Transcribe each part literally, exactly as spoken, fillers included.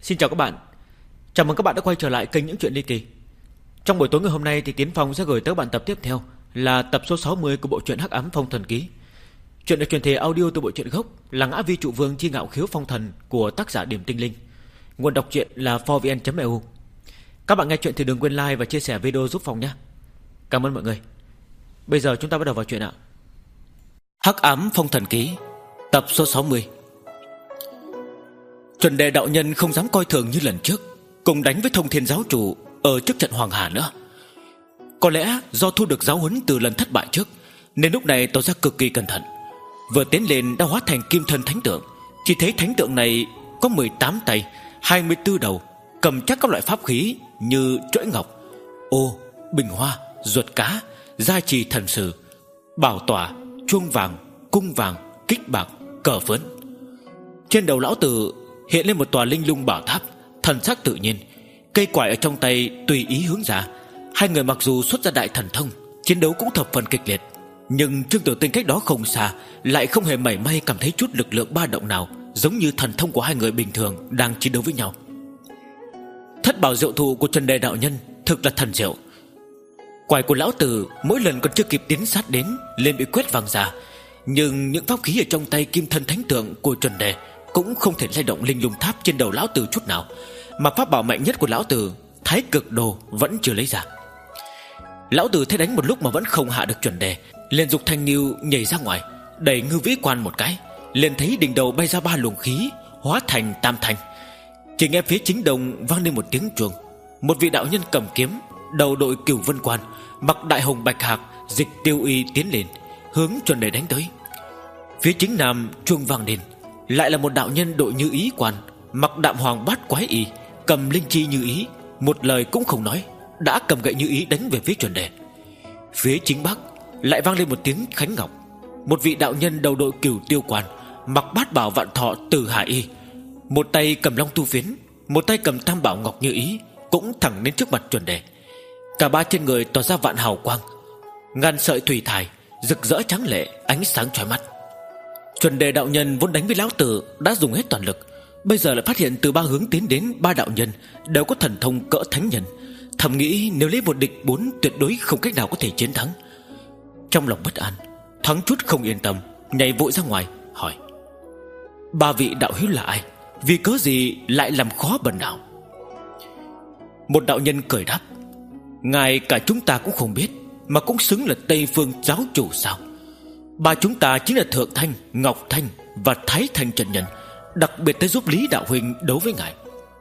Xin chào các bạn. Chào mừng các bạn đã quay trở lại kênh Những Chuyện Ly Kỳ. Trong buổi tối ngày hôm nay thì Tiến Phong sẽ gửi tới bạn tập tiếp theo là tập số sáu mươi của bộ truyện Hắc Ám Phong Thần Ký. Chuyện được truyền thể audio từ bộ truyện gốc là Ngã Vi Trụ Vương Chi Ngạo Khiếu Phong Thần của tác giả Điểm Tinh Linh. Nguồn đọc truyện là four v n chấm e u. Các bạn nghe chuyện thì đừng quên like và chia sẻ video giúp Phong nhé. Cảm ơn mọi người. Bây giờ chúng ta bắt đầu vào chuyện ạ. Hắc Ám Phong Thần Ký, tập số sáu mươi. Chuẩn Đề đạo nhân không dám coi thường như lần trước, cùng đánh với Thông Thiên giáo chủ ở trước trận Hoàng Hà nữa. Có lẽ do thu được giáo huấn từ lần thất bại trước, nên lúc này tỏ ra cực kỳ cẩn thận. Vừa tiến lên đã hóa thành kim thân thánh tượng. Chỉ thấy thánh tượng này có mười tám tay, hai mươi tư đầu, cầm chắc các loại pháp khí như trỗi ngọc, ô, bình hoa, ruột cá, gia trì thần sử, bảo tỏa, chuông vàng, cung vàng, kích bạc, cờ phướn. Trên đầu lão tử hiện lên một tòa linh lung bảo tháp, thần sắc tự nhiên. Cây quải ở trong tay tùy ý hướng ra. Hai người mặc dù xuất ra đại thần thông, chiến đấu cũng thập phần kịch liệt, nhưng Trương Tử Tinh cách đó không xa lại không hề mảy may cảm thấy chút lực lượng ba động nào, giống như thần thông của hai người bình thường đang chiến đấu với nhau. Thất bảo diệu thụ của Trần Đề đạo nhân thực là thần diệu. Quải của lão tử mỗi lần còn chưa kịp tiến sát đến liền bị quét văng ra, nhưng những pháp khí ở trong tay kim thân thánh tượng của Trần Đề cũng không thể lay động linh lung tháp trên đầu lão tử chút nào. Mà pháp bảo mạnh nhất của lão tử, Thái Cực Đồ, vẫn chưa lấy ra. Lão tử thấy đánh một lúc mà vẫn không hạ được Chuẩn Đề, liền dục thanh niu nhảy ra ngoài, đẩy Ngư Vĩ Quan một cái, liền thấy đỉnh đầu bay ra ba luồng khí, hóa thành tam thanh. Chỉ nghe phía chính đông vang lên một tiếng chuông. Một vị đạo nhân cầm kiếm, đầu đội Cửu Vân Quan, mặc đại hồng bạch hạc, dịch tiêu y tiến lên, hướng Chuẩn Đề đánh tới. Phía chính nam chuông vang lên, lại là một đạo nhân đội Như Ý Quan, mặc đạm hoàng bát quái y, cầm linh chi như ý, một lời cũng không nói, đã cầm gậy như ý đánh về phía Chuẩn Đề. Phía chính bắc lại vang lên một tiếng khánh ngọc. Một vị đạo nhân đầu đội Cửu Tiêu Quan, mặc bát bảo vạn thọ từ hải y, một tay cầm long tu phiến, một tay cầm tam bảo ngọc như ý, cũng thẳng đến trước mặt Chuẩn Đề. Cả ba trên người tỏa ra vạn hào quang, ngàn sợi thủy thải rực rỡ tráng lệ, ánh sáng chói mắt. Chuẩn Đề đạo nhân vốn đánh với lão tử đã dùng hết toàn lực, bây giờ lại phát hiện từ ba hướng tiến đến ba đạo nhân đều có thần thông cỡ thánh nhân. Thầm nghĩ nếu lấy một địch bốn tuyệt đối không cách nào có thể chiến thắng. Trong lòng bất an, thoáng chút không yên tâm, nhảy vội ra ngoài hỏi: ba vị đạo hữu là ai? Vì cớ gì lại làm khó bần đạo? Một đạo nhân cười đáp: ngài cả chúng ta cũng không biết, mà cũng xứng là Tây Phương giáo chủ sao? Ba chúng ta chính là Thượng Thanh, Ngọc Thanh và Thái Thanh chân nhân, đặc biệt tới giúp Lý đạo huynh đấu với ngài.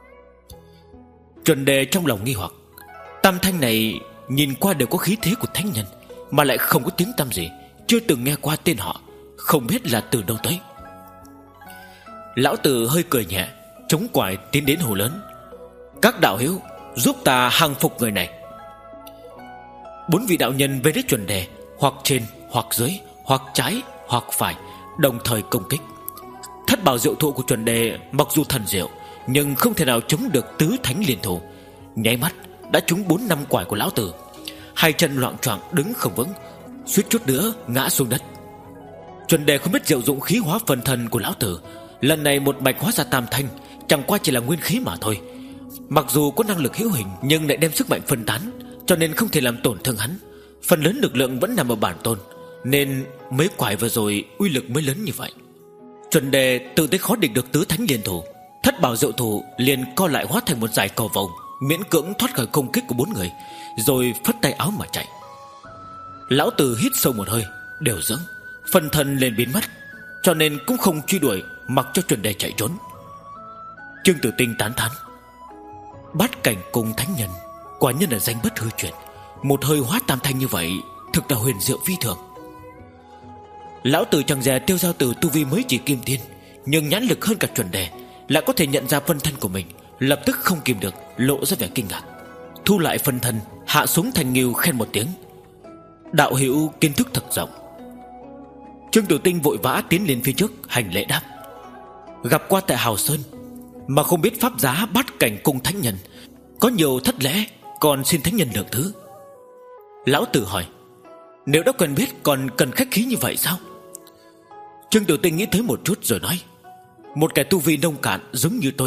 Chuẩn Đề trong lòng nghi hoặc, tam thanh này nhìn qua đều có khí thế của thánh nhân, mà lại không có tiếng tăm gì, chưa từng nghe qua tên họ, không biết là từ đâu tới. Lão tử hơi cười nhẹ, chống quải tiến đến hồ lớn: các đạo hữu giúp ta hàng phục người này. Bốn vị đạo nhân về đến Chuẩn Đề, hoặc trên, hoặc dưới, hoặc trái, hoặc phải, đồng thời công kích. Thất bảo diệu thụ của Chuẩn Đề mặc dù thần diệu, nhưng không thể nào chống được tứ thánh liên thủ. Nháy mắt đã trúng bốn năm quải của lão tử, hai chân loạng choạng đứng không vững, suýt chút nữa ngã xuống đất. Chuẩn Đề không biết diệu dụng khí hóa phần thần của lão tử, lần này một mạch hóa ra tam thanh, chẳng qua chỉ là nguyên khí mà thôi. Mặc dù có năng lực hữu hình, nhưng lại đem sức mạnh phân tán, cho nên không thể làm tổn thương hắn. Phần lớn lực lượng vẫn nằm ở bản tôn, nên mấy quải vừa rồi uy lực mới lớn như vậy. Chuẩn Đề tự thấy khó địch được tứ thánh liên thủ, thất bảo diệu thủ liền co lại hóa thành một dải cầu vồng, miễn cưỡng thoát khỏi công kích của bốn người, rồi phất tay áo mà chạy. Lão tử hít sâu một hơi, điều dưỡng, phần thân lên biến mất, cho nên cũng không truy đuổi, mặc cho Chuẩn Đề chạy trốn. Trương Tử Tinh tán thán: bát cảnh cùng thánh nhân quả nhân là danh bất hư truyền, một hơi hóa tam thanh như vậy thực là huyền diệu phi thường. Lão tử chẳng dè Tiêu Giao Tử tu vi mới chỉ kim tiên, nhưng nhãn lực hơn cả Chuẩn Đề, lại có thể nhận ra phân thân của mình, lập tức không kìm được lộ ra vẻ kinh ngạc, thu lại phân thân, hạ xuống thành nghiêu khen một tiếng: đạo hữu kiến thức thật rộng. Trương Tử Tinh vội vã tiến lên phía trước hành lễ đáp: gặp qua tại Hào Sơn, mà không biết pháp giá bát cảnh cung thánh nhân, có nhiều thất lễ, còn xin thánh nhân lượng thứ. Lão tử hỏi: nếu đã quen biết còn cần khách khí như vậy sao? Trương Tử Tinh nghĩ tới một chút rồi nói: một kẻ tu vi nông cạn giống như tôi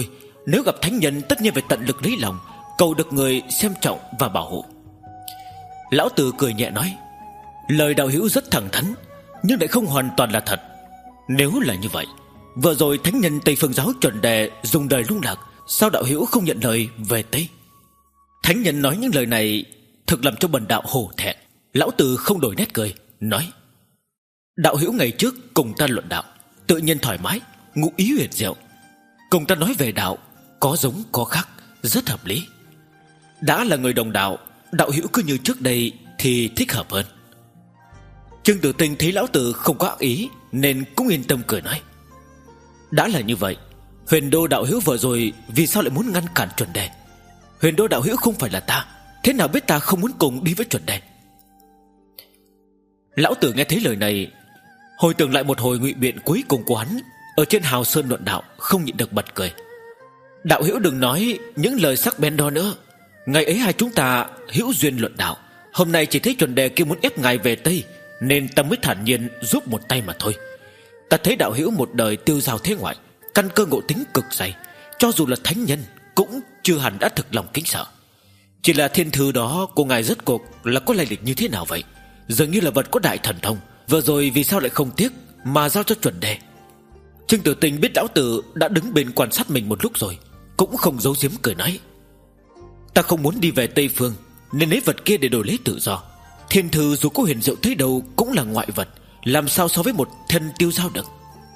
Nếu gặp thánh nhân tất nhiên phải tận lực lấy lòng, cầu được người xem trọng và bảo hộ. Lão Tử cười nhẹ nói: lời đạo hữu rất thẳng thắn, nhưng lại không hoàn toàn là thật. Nếu là như vậy, vừa rồi thánh nhân Tây Phương giáo chuẩn đề dùng đời lung lạc, sao đạo hữu không nhận lời về Tây? Thánh nhân nói những lời này thực làm cho bần đạo hổ thẹn. Lão Tử không đổi nét cười, nói: đạo hữu ngày trước cùng ta luận đạo, tự nhiên thoải mái, ngụ ý huyền diệu. Cùng ta nói về đạo, có giống có khác, rất hợp lý. Đã là người đồng đạo, đạo hữu cứ như trước đây thì thích hợp hơn. Trương Tử Tinh thấy lão tử không có ác ý nên cũng yên tâm cười nói: đã là như vậy, Huyền Đô đạo hữu vừa rồi vì sao lại muốn ngăn cản chuẩn đề? Huyền Đô đạo hữu không phải là ta, thế nào biết ta không muốn cùng đi với chuẩn đề? Lão tử nghe thấy lời này, hồi tưởng lại một hồi ngụy biện cuối cùng của hắn ở trên Hào Sơn luận đạo, không nhịn được bật cười. Đạo hữu đừng nói những lời sắc bén đó nữa. Ngày ấy hai chúng ta hữu duyên luận đạo, hôm nay chỉ thấy chuẩn đề kia muốn ép ngài về Tây, nên ta mới thản nhiên giúp một tay mà thôi. Ta thấy đạo hữu một đời tiêu dao thế ngoại, căn cơ ngộ tính cực dày, cho dù là thánh nhân cũng chưa hẳn đã thực lòng kính sợ. Chỉ là thiên thư đó của ngài rốt cuộc là có lai lịch như thế nào vậy? Dường như là vật có đại thần thông, vừa rồi vì sao lại không tiếc mà giao cho chuẩn đề? Trương Tử Tinh biết lão tử đã đứng bên quan sát mình một lúc rồi, cũng không giấu giếm cười nói: ta không muốn đi về Tây Phương, nên lấy vật kia để đổi lấy tự do. Thiên thư dù có huyền diệu tới đâu cũng là ngoại vật, làm sao so với một thân tiêu dao được?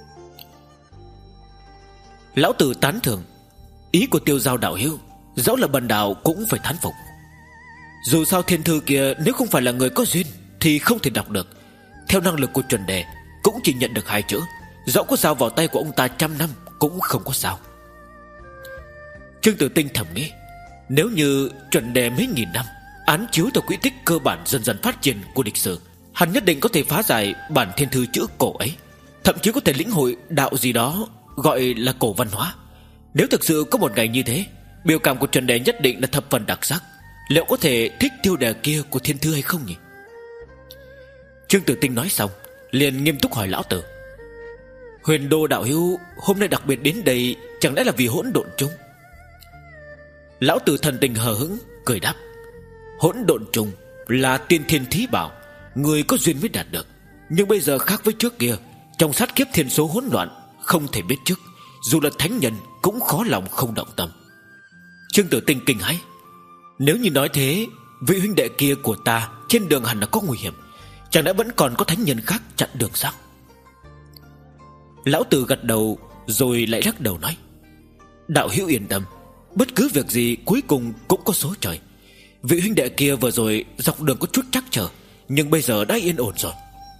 Lão tử tán thưởng ý của tiêu dao đạo hữu, dẫu là bần đạo cũng phải thán phục. Dù sao thiên thư kia nếu không phải là người có duyên thì không thể đọc được. Theo năng lực của chuẩn đề cũng chỉ nhận được hai chữ, dẫu có giao vào tay của ông ta trăm năm cũng không có sao. Trương Tử Tinh thầm nghĩ, nếu như chuẩn đề mấy nghìn năm án chiếu theo quỹ tích cơ bản dần dần phát triển của lịch sử, hắn nhất định có thể phá giải bản thiên thư chữ cổ ấy, thậm chí có thể lĩnh hội đạo gì đó gọi là cổ văn hóa. Nếu thực sự có một ngày như thế, biểu cảm của chuẩn đề nhất định là thập phần đặc sắc. Liệu có thể thích tiêu đề kia của thiên thư hay không nhỉ? Trương Tử Tinh nói xong liền nghiêm túc hỏi lão tử: Huyền Đô đạo hữu hôm nay đặc biệt đến đây, chẳng lẽ là vì hỗn độn chung? Lão tử thần tình hờ hững cười đáp: hỗn độn chung là tiên thiên thí bảo, người có duyên mới đạt được. Nhưng bây giờ khác với trước kia, trong sát kiếp thiên số hỗn loạn, không thể biết trước, dù là thánh nhân cũng khó lòng không động tâm. Trương Tử Tinh kinh hãi: nếu như nói thế, vị huynh đệ kia của ta trên đường hẳn là có nguy hiểm, chẳng lẽ vẫn còn có thánh nhân khác chặn đường sao? Lão tử gật đầu rồi lại lắc đầu nói: đạo hữu yên tâm, bất cứ việc gì cuối cùng cũng có số trời. Vị huynh đệ kia vừa rồi dọc đường có chút trắc trở, nhưng bây giờ đã yên ổn rồi.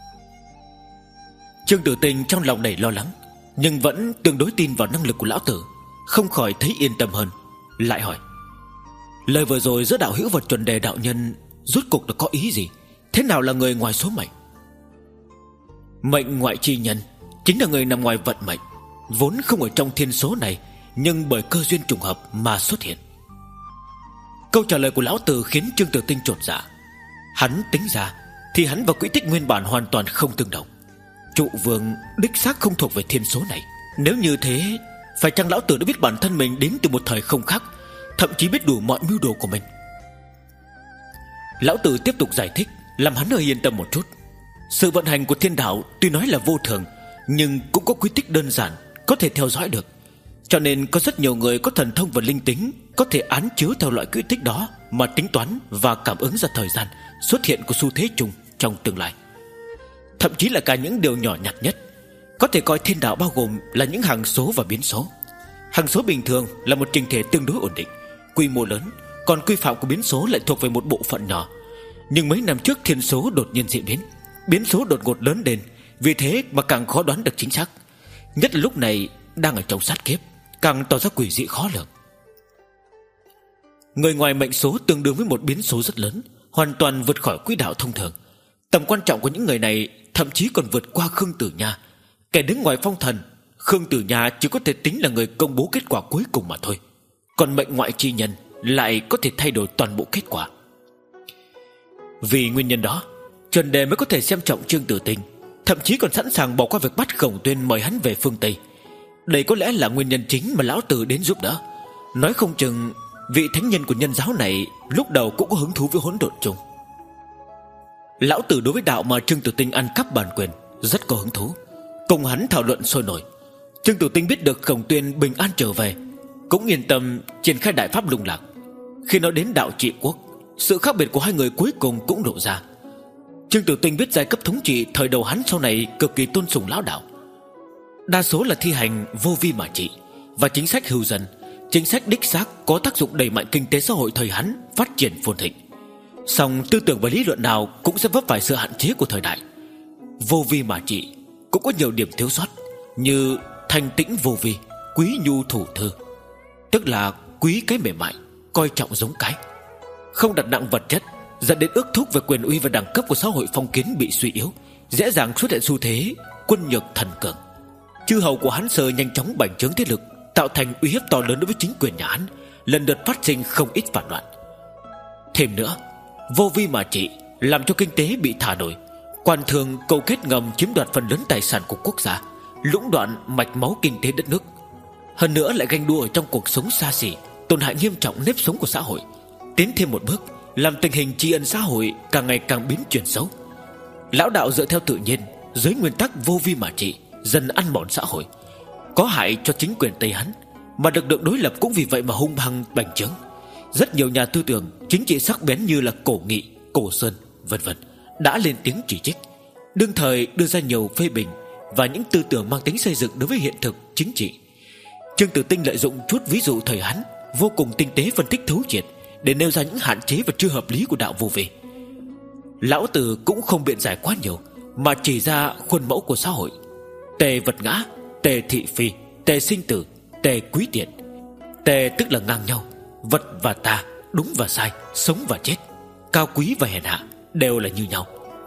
Trương Tử Tinh trong lòng đầy lo lắng, nhưng vẫn tương đối tin vào năng lực của lão tử, không khỏi thấy yên tâm hơn. Lại hỏi: lời vừa rồi giữa đạo hữu và chuẩn đề đạo nhân rốt cuộc là có ý gì? Thế nào là người ngoài số mệnh? Mệnh ngoại chi nhân chính là người nằm ngoài vận mệnh, vốn không ở trong thiên số này, nhưng bởi cơ duyên trùng hợp mà xuất hiện. Câu trả lời của lão tử khiến Trương Tử Tinh chột dạ. Hắn tính ra thì hắn và quỹ tích nguyên bản hoàn toàn không tương đồng. Trụ vương đích xác không thuộc về thiên số này. Nếu như thế, phải chăng lão tử đã biết bản thân mình đến từ một thời không khác, thậm chí biết đủ mọi mưu đồ của mình? Lão tử tiếp tục giải thích, làm hắn hơi yên tâm một chút. Sự vận hành của thiên đạo tuy nói là vô thường, nhưng cũng có quy tích đơn giản, có thể theo dõi được. Cho nên có rất nhiều người có thần thông và linh tính, có thể án chiếu theo loại quy tích đó mà tính toán và cảm ứng ra thời gian xuất hiện của xu thế chung trong tương lai. Thậm chí là cả những điều nhỏ nhặt nhất. Có thể coi thiên đạo bao gồm là những hằng số và biến số. Hằng số bình thường là một trình thể tương đối ổn định, quy mô lớn, còn quy phạm của biến số lại thuộc về một bộ phận nhỏ. Nhưng mấy năm trước thiên số đột nhiên diễn biến, biến số đột ngột lớn lên, vì thế mà càng khó đoán được chính xác. Nhất là lúc này đang ở trong sát kiếp, càng tỏ ra quỷ dị khó lường. Người ngoài mệnh số tương đương với một biến số rất lớn, hoàn toàn vượt khỏi quỹ đạo thông thường. Tầm quan trọng của những người này thậm chí còn vượt qua Khương Tử Nha. Kẻ đứng ngoài phong thần, Khương Tử Nha chỉ có thể tính là người công bố kết quả cuối cùng mà thôi, còn mệnh ngoại chi nhân lại có thể thay đổi toàn bộ kết quả. Vì nguyên nhân đó, Chuẩn Đề mới có thể xem trọng Trương Tử Tinh, thậm chí còn sẵn sàng bỏ qua việc bắt Khổng Tuyên mời hắn về phương Tây. Đây có lẽ là nguyên nhân chính mà lão tử đến giúp đỡ, Nói không chừng vị thánh nhân của nhân giáo này lúc đầu cũng có hứng thú với hỗn độn chung. Lão tử đối với đạo mà Trương Tử Tinh ăn cắp bản quyền rất có hứng thú, cùng hắn thảo luận sôi nổi. Trương Tử Tinh biết được Khổng Tuyên bình an trở về, cũng yên tâm triển khai đại pháp lung lạc. Khi nói đến đạo trị quốc, sự khác biệt của hai người cuối cùng cũng lộ ra. Trương Tử Tinh biết giai cấp thống trị thời đầu hắn sau này cực kỳ tôn sùng lão đạo, đa số là thi hành vô vi mà trị và chính sách hưu dân, chính sách đích xác có tác dụng đẩy mạnh kinh tế xã hội thời hắn phát triển phồn thịnh. Song tư tưởng và lý luận nào cũng sẽ vấp phải sự hạn chế của thời đại. Vô vi mà trị cũng có nhiều điểm thiếu sót, như thanh tĩnh vô vi, quý nhu thủ thư, tức là quý cái mềm mại, coi trọng giống cái, không đặt nặng vật chất, dẫn đến ước thúc về quyền uy và đẳng cấp của xã hội phong kiến bị suy yếu, dễ dàng xuất hiện xu thế quân nhược thần cường. Chư hầu của hắn Sơ nhanh chóng bành trướng thế lực, tạo thành uy hiếp to lớn đối với chính quyền nhà hắn, lần lượt phát sinh không ít phản loạn. Thêm nữa, vô vi mà trị làm cho kinh tế bị thả nổi, quan thường câu kết ngầm chiếm đoạt phần lớn tài sản của quốc gia, lũng đoạn mạch máu kinh tế đất nước. Hơn nữa lại ganh đua ở trong cuộc sống xa xỉ, tổn hại nghiêm trọng nếp sống của xã hội. Tiến thêm một bước, làm tình hình tri ân xã hội càng ngày càng biến chuyển xấu. Lão đạo dựa theo tự nhiên, dưới nguyên tắc vô vi mà trị, dần ăn mòn xã hội, có hại cho chính quyền Tây hắn, mà lực lượng đối lập cũng vì vậy mà hung hăng bành trướng. Rất nhiều nhà tư tưởng chính trị sắc bén như là Cổ Nghị, Cổ Sơn vân vân đã lên tiếng chỉ trích, đương thời đưa ra nhiều phê bình và những tư tưởng mang tính xây dựng đối với hiện thực chính trị. Trương Tử Tinh lợi dụng chút ví dụ thời hắn vô cùng tinh tế phân tích thấu triệt để nêu ra những hạn chế và chưa hợp lý của đạo vô vi. Lão Tử cũng không biện giải quá nhiều, mà chỉ ra khuôn mẫu của xã hội: tề vật ngã, tề thị phi, tề sinh tử, tề quý tiện. Tề tức là ngang nhau, vật và ta, đúng và sai, sống và chết, cao quý và hèn hạ đều là như nhau.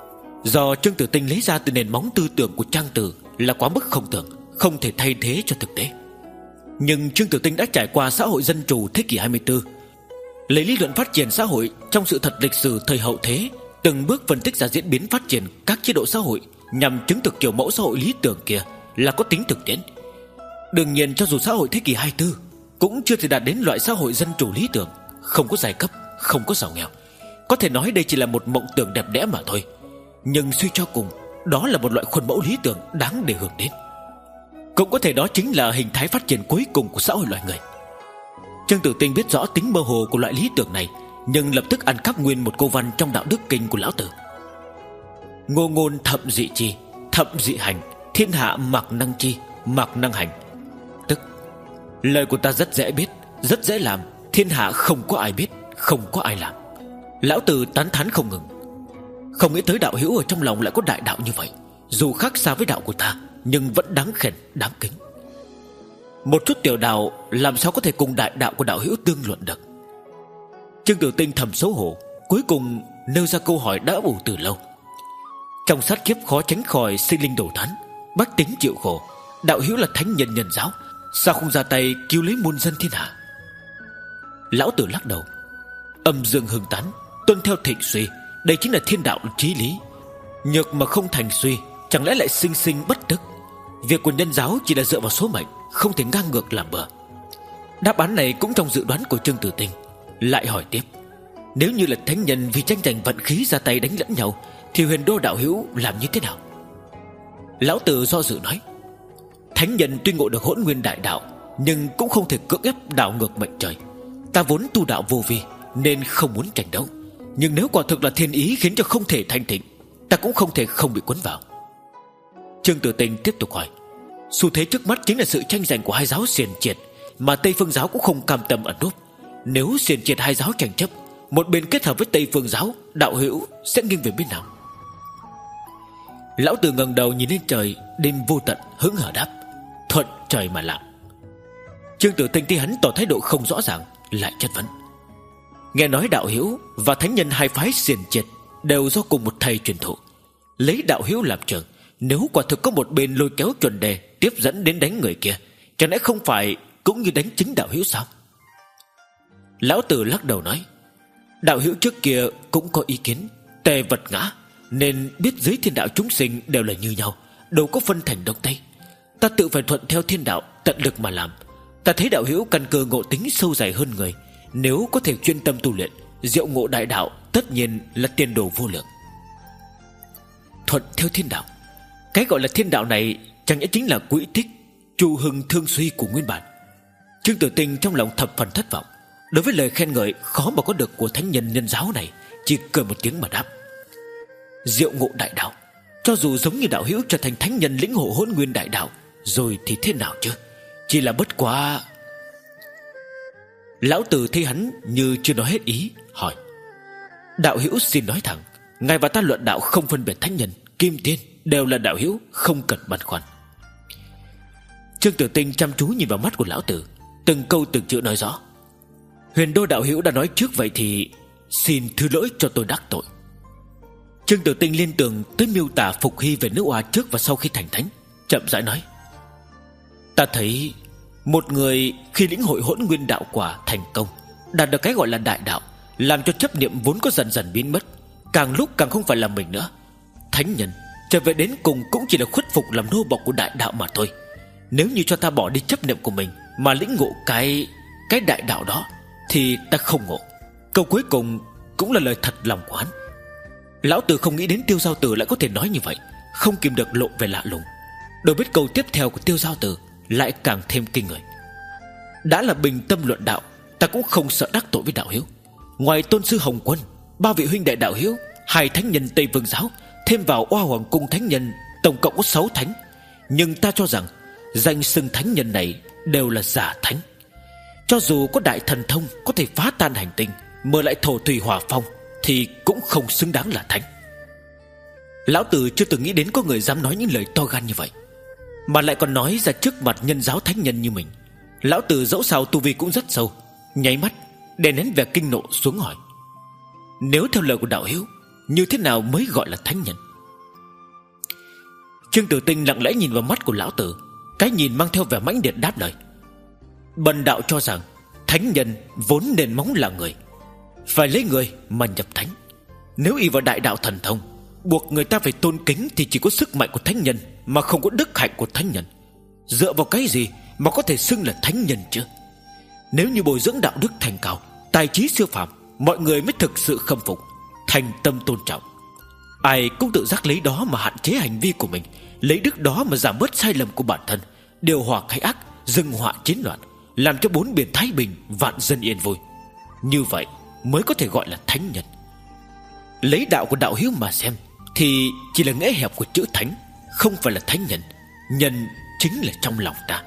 Do Trương Tử Tinh lấy ra từ nền móng tư tưởng của Trang Tử là quá mức không tưởng, không thể thay thế cho thực tế. Nhưng Trương Tử Tinh đã trải qua xã hội dân chủ thế kỷ hai mươi tư, lấy lý luận phát triển xã hội trong sự thật lịch sử thời hậu thế, từng bước phân tích ra diễn biến phát triển các chế độ xã hội nhằm chứng thực kiểu mẫu xã hội lý tưởng kia là có tính thực tiễn. Đương nhiên, cho dù xã hội thế kỷ hai mươi tư cũng chưa thể đạt đến loại xã hội dân chủ lý tưởng, không có giai cấp, không có giàu nghèo. Có thể nói đây chỉ là một mộng tưởng đẹp đẽ mà thôi. Nhưng suy cho cùng, đó là một loại khuôn mẫu lý tưởng đáng để hướng đến. Cũng có thể đó chính là hình thái phát triển cuối cùng của xã hội loài người. Trương Tử Tinh biết rõ tính mơ hồ của loại lý tưởng này, nhưng lập tức ăn cắp nguyên một câu văn trong Đạo Đức Kinh của Lão Tử: ngô ngôn thậm dị chi, thậm dị hành, thiên hạ mặc năng chi, mặc năng hành. Tức lời của ta rất dễ biết, rất dễ làm, thiên hạ không có ai biết, không có ai làm. Lão Tử tán thán không ngừng. Không nghĩ tới đạo hữu ở trong lòng lại có đại đạo như vậy, dù khác xa với đạo của ta nhưng vẫn đáng khen, đáng kính. Một chút tiểu đạo làm sao có thể cùng đại đạo của đạo hữu tương luận được. Trương Tử Tinh thầm xấu hổ, cuối cùng nêu ra câu hỏi đã ủ từ lâu. Trong sát kiếp khó tránh khỏi sinh linh đồ thán, bách tính chịu khổ, đạo hữu là thánh nhân nhân giáo, sao không ra tay cứu lấy muôn dân thiên hạ? Lão Tử lắc đầu: âm dương hưng tán, tuân theo thịnh suy, đây chính là thiên đạo chí lý. Nhược mà không thành suy, chẳng lẽ lại sinh sinh bất tức? Việc của nhân giáo chỉ là dựa vào số mệnh, không thể ngang ngược làm bừa. Đáp án này cũng trong dự đoán của Trương Tử Tinh. Lại hỏi tiếp: nếu như là thánh nhân vì tranh giành vận khí ra tay đánh lẫn nhau, thì huyền đô đạo hữu làm như thế nào? Lão Tử do dự nói: thánh nhân tuy ngộ được hỗn nguyên đại đạo, nhưng cũng không thể cưỡng ép đảo ngược mệnh trời. Ta vốn tu đạo vô vi nên không muốn tranh đấu, nhưng nếu quả thực là thiên ý khiến cho không thể thanh tịnh, ta cũng không thể không bị cuốn vào. Trương Tử Tinh tiếp tục hỏi: xu thế trước mắt chính là sự tranh giành của hai giáo xiển triệt, mà Tây Phương giáo cũng không cam tâm ẩn núp. Nếu xiển triệt hai giáo tranh chấp, một bên kết hợp với Tây Phương giáo, đạo hữu sẽ nghiêng về bên nào? Lão Tử ngẩng đầu nhìn lên trời, đêm vô tận, hững hờ đáp: thuận trời mà làm. Trương Tử Tinh thấy hắn tỏ thái độ không rõ ràng, lại chất vấn: nghe nói đạo hữu và thánh nhân hai phái xiển triệt đều do cùng một thầy truyền thụ, lấy đạo hữu làm trường, nếu quả thực có một bên lôi kéo chuẩn đề tiếp dẫn đến đánh người kia, chẳng lẽ không phải cũng như đánh chính đạo hữu sao? Lão Tử lắc đầu nói: đạo hữu trước kia cũng có ý kiến tề vật ngã, nên biết dưới thiên đạo chúng sinh đều là như nhau, đâu có phân thành đông tây. Ta tự phải thuận theo thiên đạo, tận lực mà làm. Ta thấy đạo hữu căn cơ ngộ tính sâu dày hơn người, nếu có thể chuyên tâm tu luyện, diệu ngộ đại đạo tất nhiên là tiền đồ vô lượng. Thuận theo thiên đạo. Cái gọi là thiên đạo này chẳng nhẽ chính là quỹ tích chu hưng thương suy của nguyên bản. Trương Tử Tinh trong lòng thập phần thất vọng. Đối với lời khen ngợi khó mà có được của thánh nhân nhân giáo này, chỉ cười một tiếng mà đáp: diệu ngộ đại đạo. Cho dù giống như đạo hữu trở thành thánh nhân lĩnh ngộ hỗn nguyên đại đạo rồi thì thế nào chứ? Chỉ là bất quá. Lão Tử thấy hắn như chưa nói hết ý, hỏi: đạo hữu xin nói thẳng, ngài và ta luận đạo không phân biệt thánh nhân, kim tiên, đều là đạo hữu, không cần băn khoăn. Trương Tử Tinh chăm chú nhìn vào mắt của lão tử, từng câu từng chữ nói rõ: Huyền Đô đạo hữu đã nói trước, vậy thì xin thứ lỗi cho tôi đắc tội. Trương Tử Tinh liên tưởng tới miêu tả Phục Hy về nữ oa trước và sau khi thành thánh, chậm rãi nói: ta thấy một người khi lĩnh hội hỗn nguyên đạo quả thành công, đạt được cái gọi là đại đạo, làm cho chấp niệm vốn có dần dần biến mất, càng lúc càng không phải là mình nữa. Thánh nhân trở về đến cùng cũng chỉ là khuất phục làm nô bộc của đại đạo mà thôi. Nếu như cho ta bỏ đi chấp niệm của mình mà lĩnh ngộ cái Cái đại đạo đó thì ta không ngộ. Câu cuối cùng cũng là lời thật lòng của hắn. Lão Tử không nghĩ đến Tiêu Giao Tử lại có thể nói như vậy, không kìm được lộ về lạ lùng. Đối biết câu tiếp theo của Tiêu Giao Tử lại càng thêm kinh người: đã là bình tâm luận đạo, ta cũng không sợ đắc tội với đạo hiếu. Ngoài tôn sư Hồng Quân, ba vị huynh đệ đạo hiếu, hai thánh nhân Tây Vương giáo, thêm vào Oa Hoàng cung thánh nhân, tổng cộng có sáu thánh. Nhưng ta cho rằng danh xưng thánh nhân này đều là giả thánh. Cho dù có đại thần thông có thể phá tan hành tinh, mở lại thổ thủy hỏa phong, thì cũng không xứng đáng là thánh. Lão Tử chưa từng nghĩ đến có người dám nói những lời to gan như vậy, mà lại còn nói ra trước mặt nhân giáo thánh nhân như mình. Lão Tử dẫu sao tu vi cũng rất sâu, nháy mắt đè nén vẻ kinh nộ xuống hỏi: nếu theo lời của đạo hiếu, như thế nào mới gọi là thánh nhân? Trương Tử Tinh lặng lẽ nhìn vào mắt của lão tử, cái nhìn mang theo vẻ mãnh liệt đáp lời: bần đạo cho rằng thánh nhân vốn nền móng là người, phải lấy người mà nhập thánh. Nếu y vào đại đạo thần thông, buộc người ta phải tôn kính thì chỉ có sức mạnh của thánh nhân, mà không có đức hạnh của thánh nhân. Dựa vào cái gì mà có thể xưng là thánh nhân chứ? Nếu như bồi dưỡng đạo đức thành cao, tài trí siêu phàm, mọi người mới thực sự khâm phục, thành tâm tôn trọng. Ai cũng tự giác lấy đó mà hạn chế hành vi của mình, lấy đức đó mà giảm bớt sai lầm của bản thân, điều hòa khai ác, dừng họa chiến loạn, làm cho bốn biển thái bình, vạn dân yên vui. Như vậy mới có thể gọi là thánh nhân. Lấy đạo của đạo hiếu mà xem thì chỉ là nghĩa hẹp của chữ thánh, không phải là thánh nhân. Nhân chính là trong lòng ta.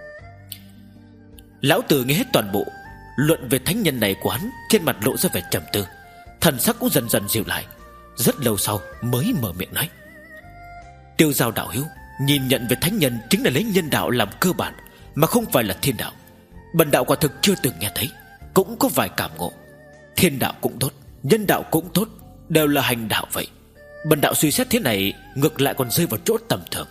Lão Tử nghe hết toàn bộ luận về thánh nhân này của hắn, trên mặt lộ ra vẻ trầm tư, thần sắc cũng dần dần dịu lại. Rất lâu sau mới mở miệng nói: Tiêu Giao đạo hiếu, nhìn nhận về thánh nhân chính là lấy nhân đạo làm cơ bản, mà không phải là thiên đạo. Bần đạo quả thực chưa từng nghe thấy, cũng có vài cảm ngộ. Thiên đạo cũng tốt, nhân đạo cũng tốt, đều là hành đạo vậy. Bần đạo suy xét thế này ngược lại còn rơi vào chỗ tầm thường.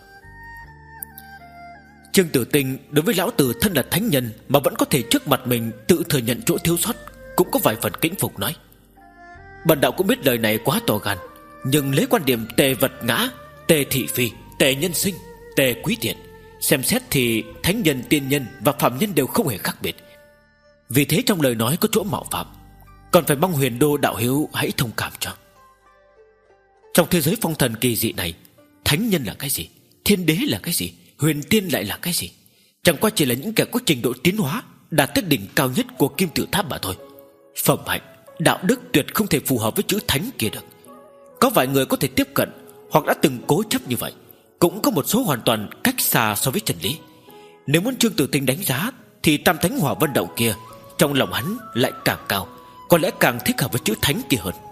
Trương Tử Tinh đối với lão tử thân là thánh nhân mà vẫn có thể trước mặt mình tự thừa nhận chỗ thiếu sót, cũng có vài phần kính phục, nói: bần đạo cũng biết lời này quá to gan, nhưng lấy quan điểm tề vật ngã, tề thị phi, tề nhân sinh, tề quý tiện, xem xét thì thánh nhân, tiên nhân và phạm nhân đều không hề khác biệt. Vì thế trong lời nói có chỗ mạo phạm, còn phải mong Huyền Đô đạo hiếu hãy thông cảm cho. Trong thế giới phong thần kỳ dị này, thánh nhân là cái gì, thiên đế là cái gì, huyền tiên lại là cái gì? Chẳng qua chỉ là những kẻ có trình độ tiến hóa, đạt tới đỉnh cao nhất của kim tự tháp mà thôi. Phẩm hạnh, đạo đức tuyệt không thể phù hợp với chữ thánh kia được. Có vài người có thể tiếp cận, hoặc đã từng cố chấp như vậy, cũng có một số hoàn toàn cách xa so với chân lý. Nếu muốn Trương Tử Tinh đánh giá thì Tam Thánh Hỏa Vân Động kia trong lòng hắn lại càng cao, có lẽ càng thích hợp với chữ thánh kia hơn.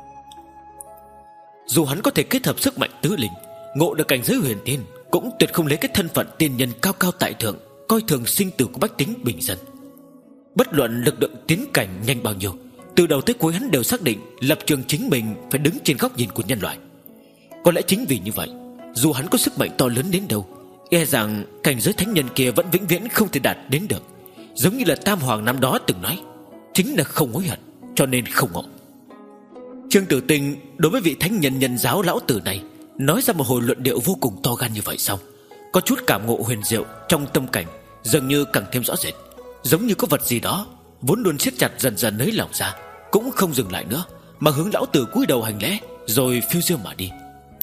Dù hắn có thể kết hợp sức mạnh tứ linh, ngộ được cảnh giới huyền tiên, cũng tuyệt không lấy cái thân phận tiên nhân cao cao tại thượng, coi thường sinh tử của bách tính bình dân. Bất luận lực lượng tiến cảnh nhanh bao nhiêu, từ đầu tới cuối hắn đều xác định lập trường chính mình phải đứng trên góc nhìn của nhân loại. Có lẽ chính vì như vậy, dù hắn có sức mạnh to lớn đến đâu, e rằng cảnh giới thánh nhân kia vẫn vĩnh viễn không thể đạt đến được. Giống như là Tam Hoàng năm đó từng nói, chính là không hối hận, cho nên không ngộ. Trương Tử Tinh đối với vị thánh nhân nhân giáo lão tử này nói ra một hồi luận điệu vô cùng to gan như vậy xong, có chút cảm ngộ huyền diệu trong tâm cảnh dường như càng thêm rõ rệt. giống như có vật gì đó vốn luôn siết chặt dần dần nới lỏng ra, cũng không dừng lại nữa, mà hướng lão tử cúi đầu hành lễ, rồi phiêu diêu mà đi.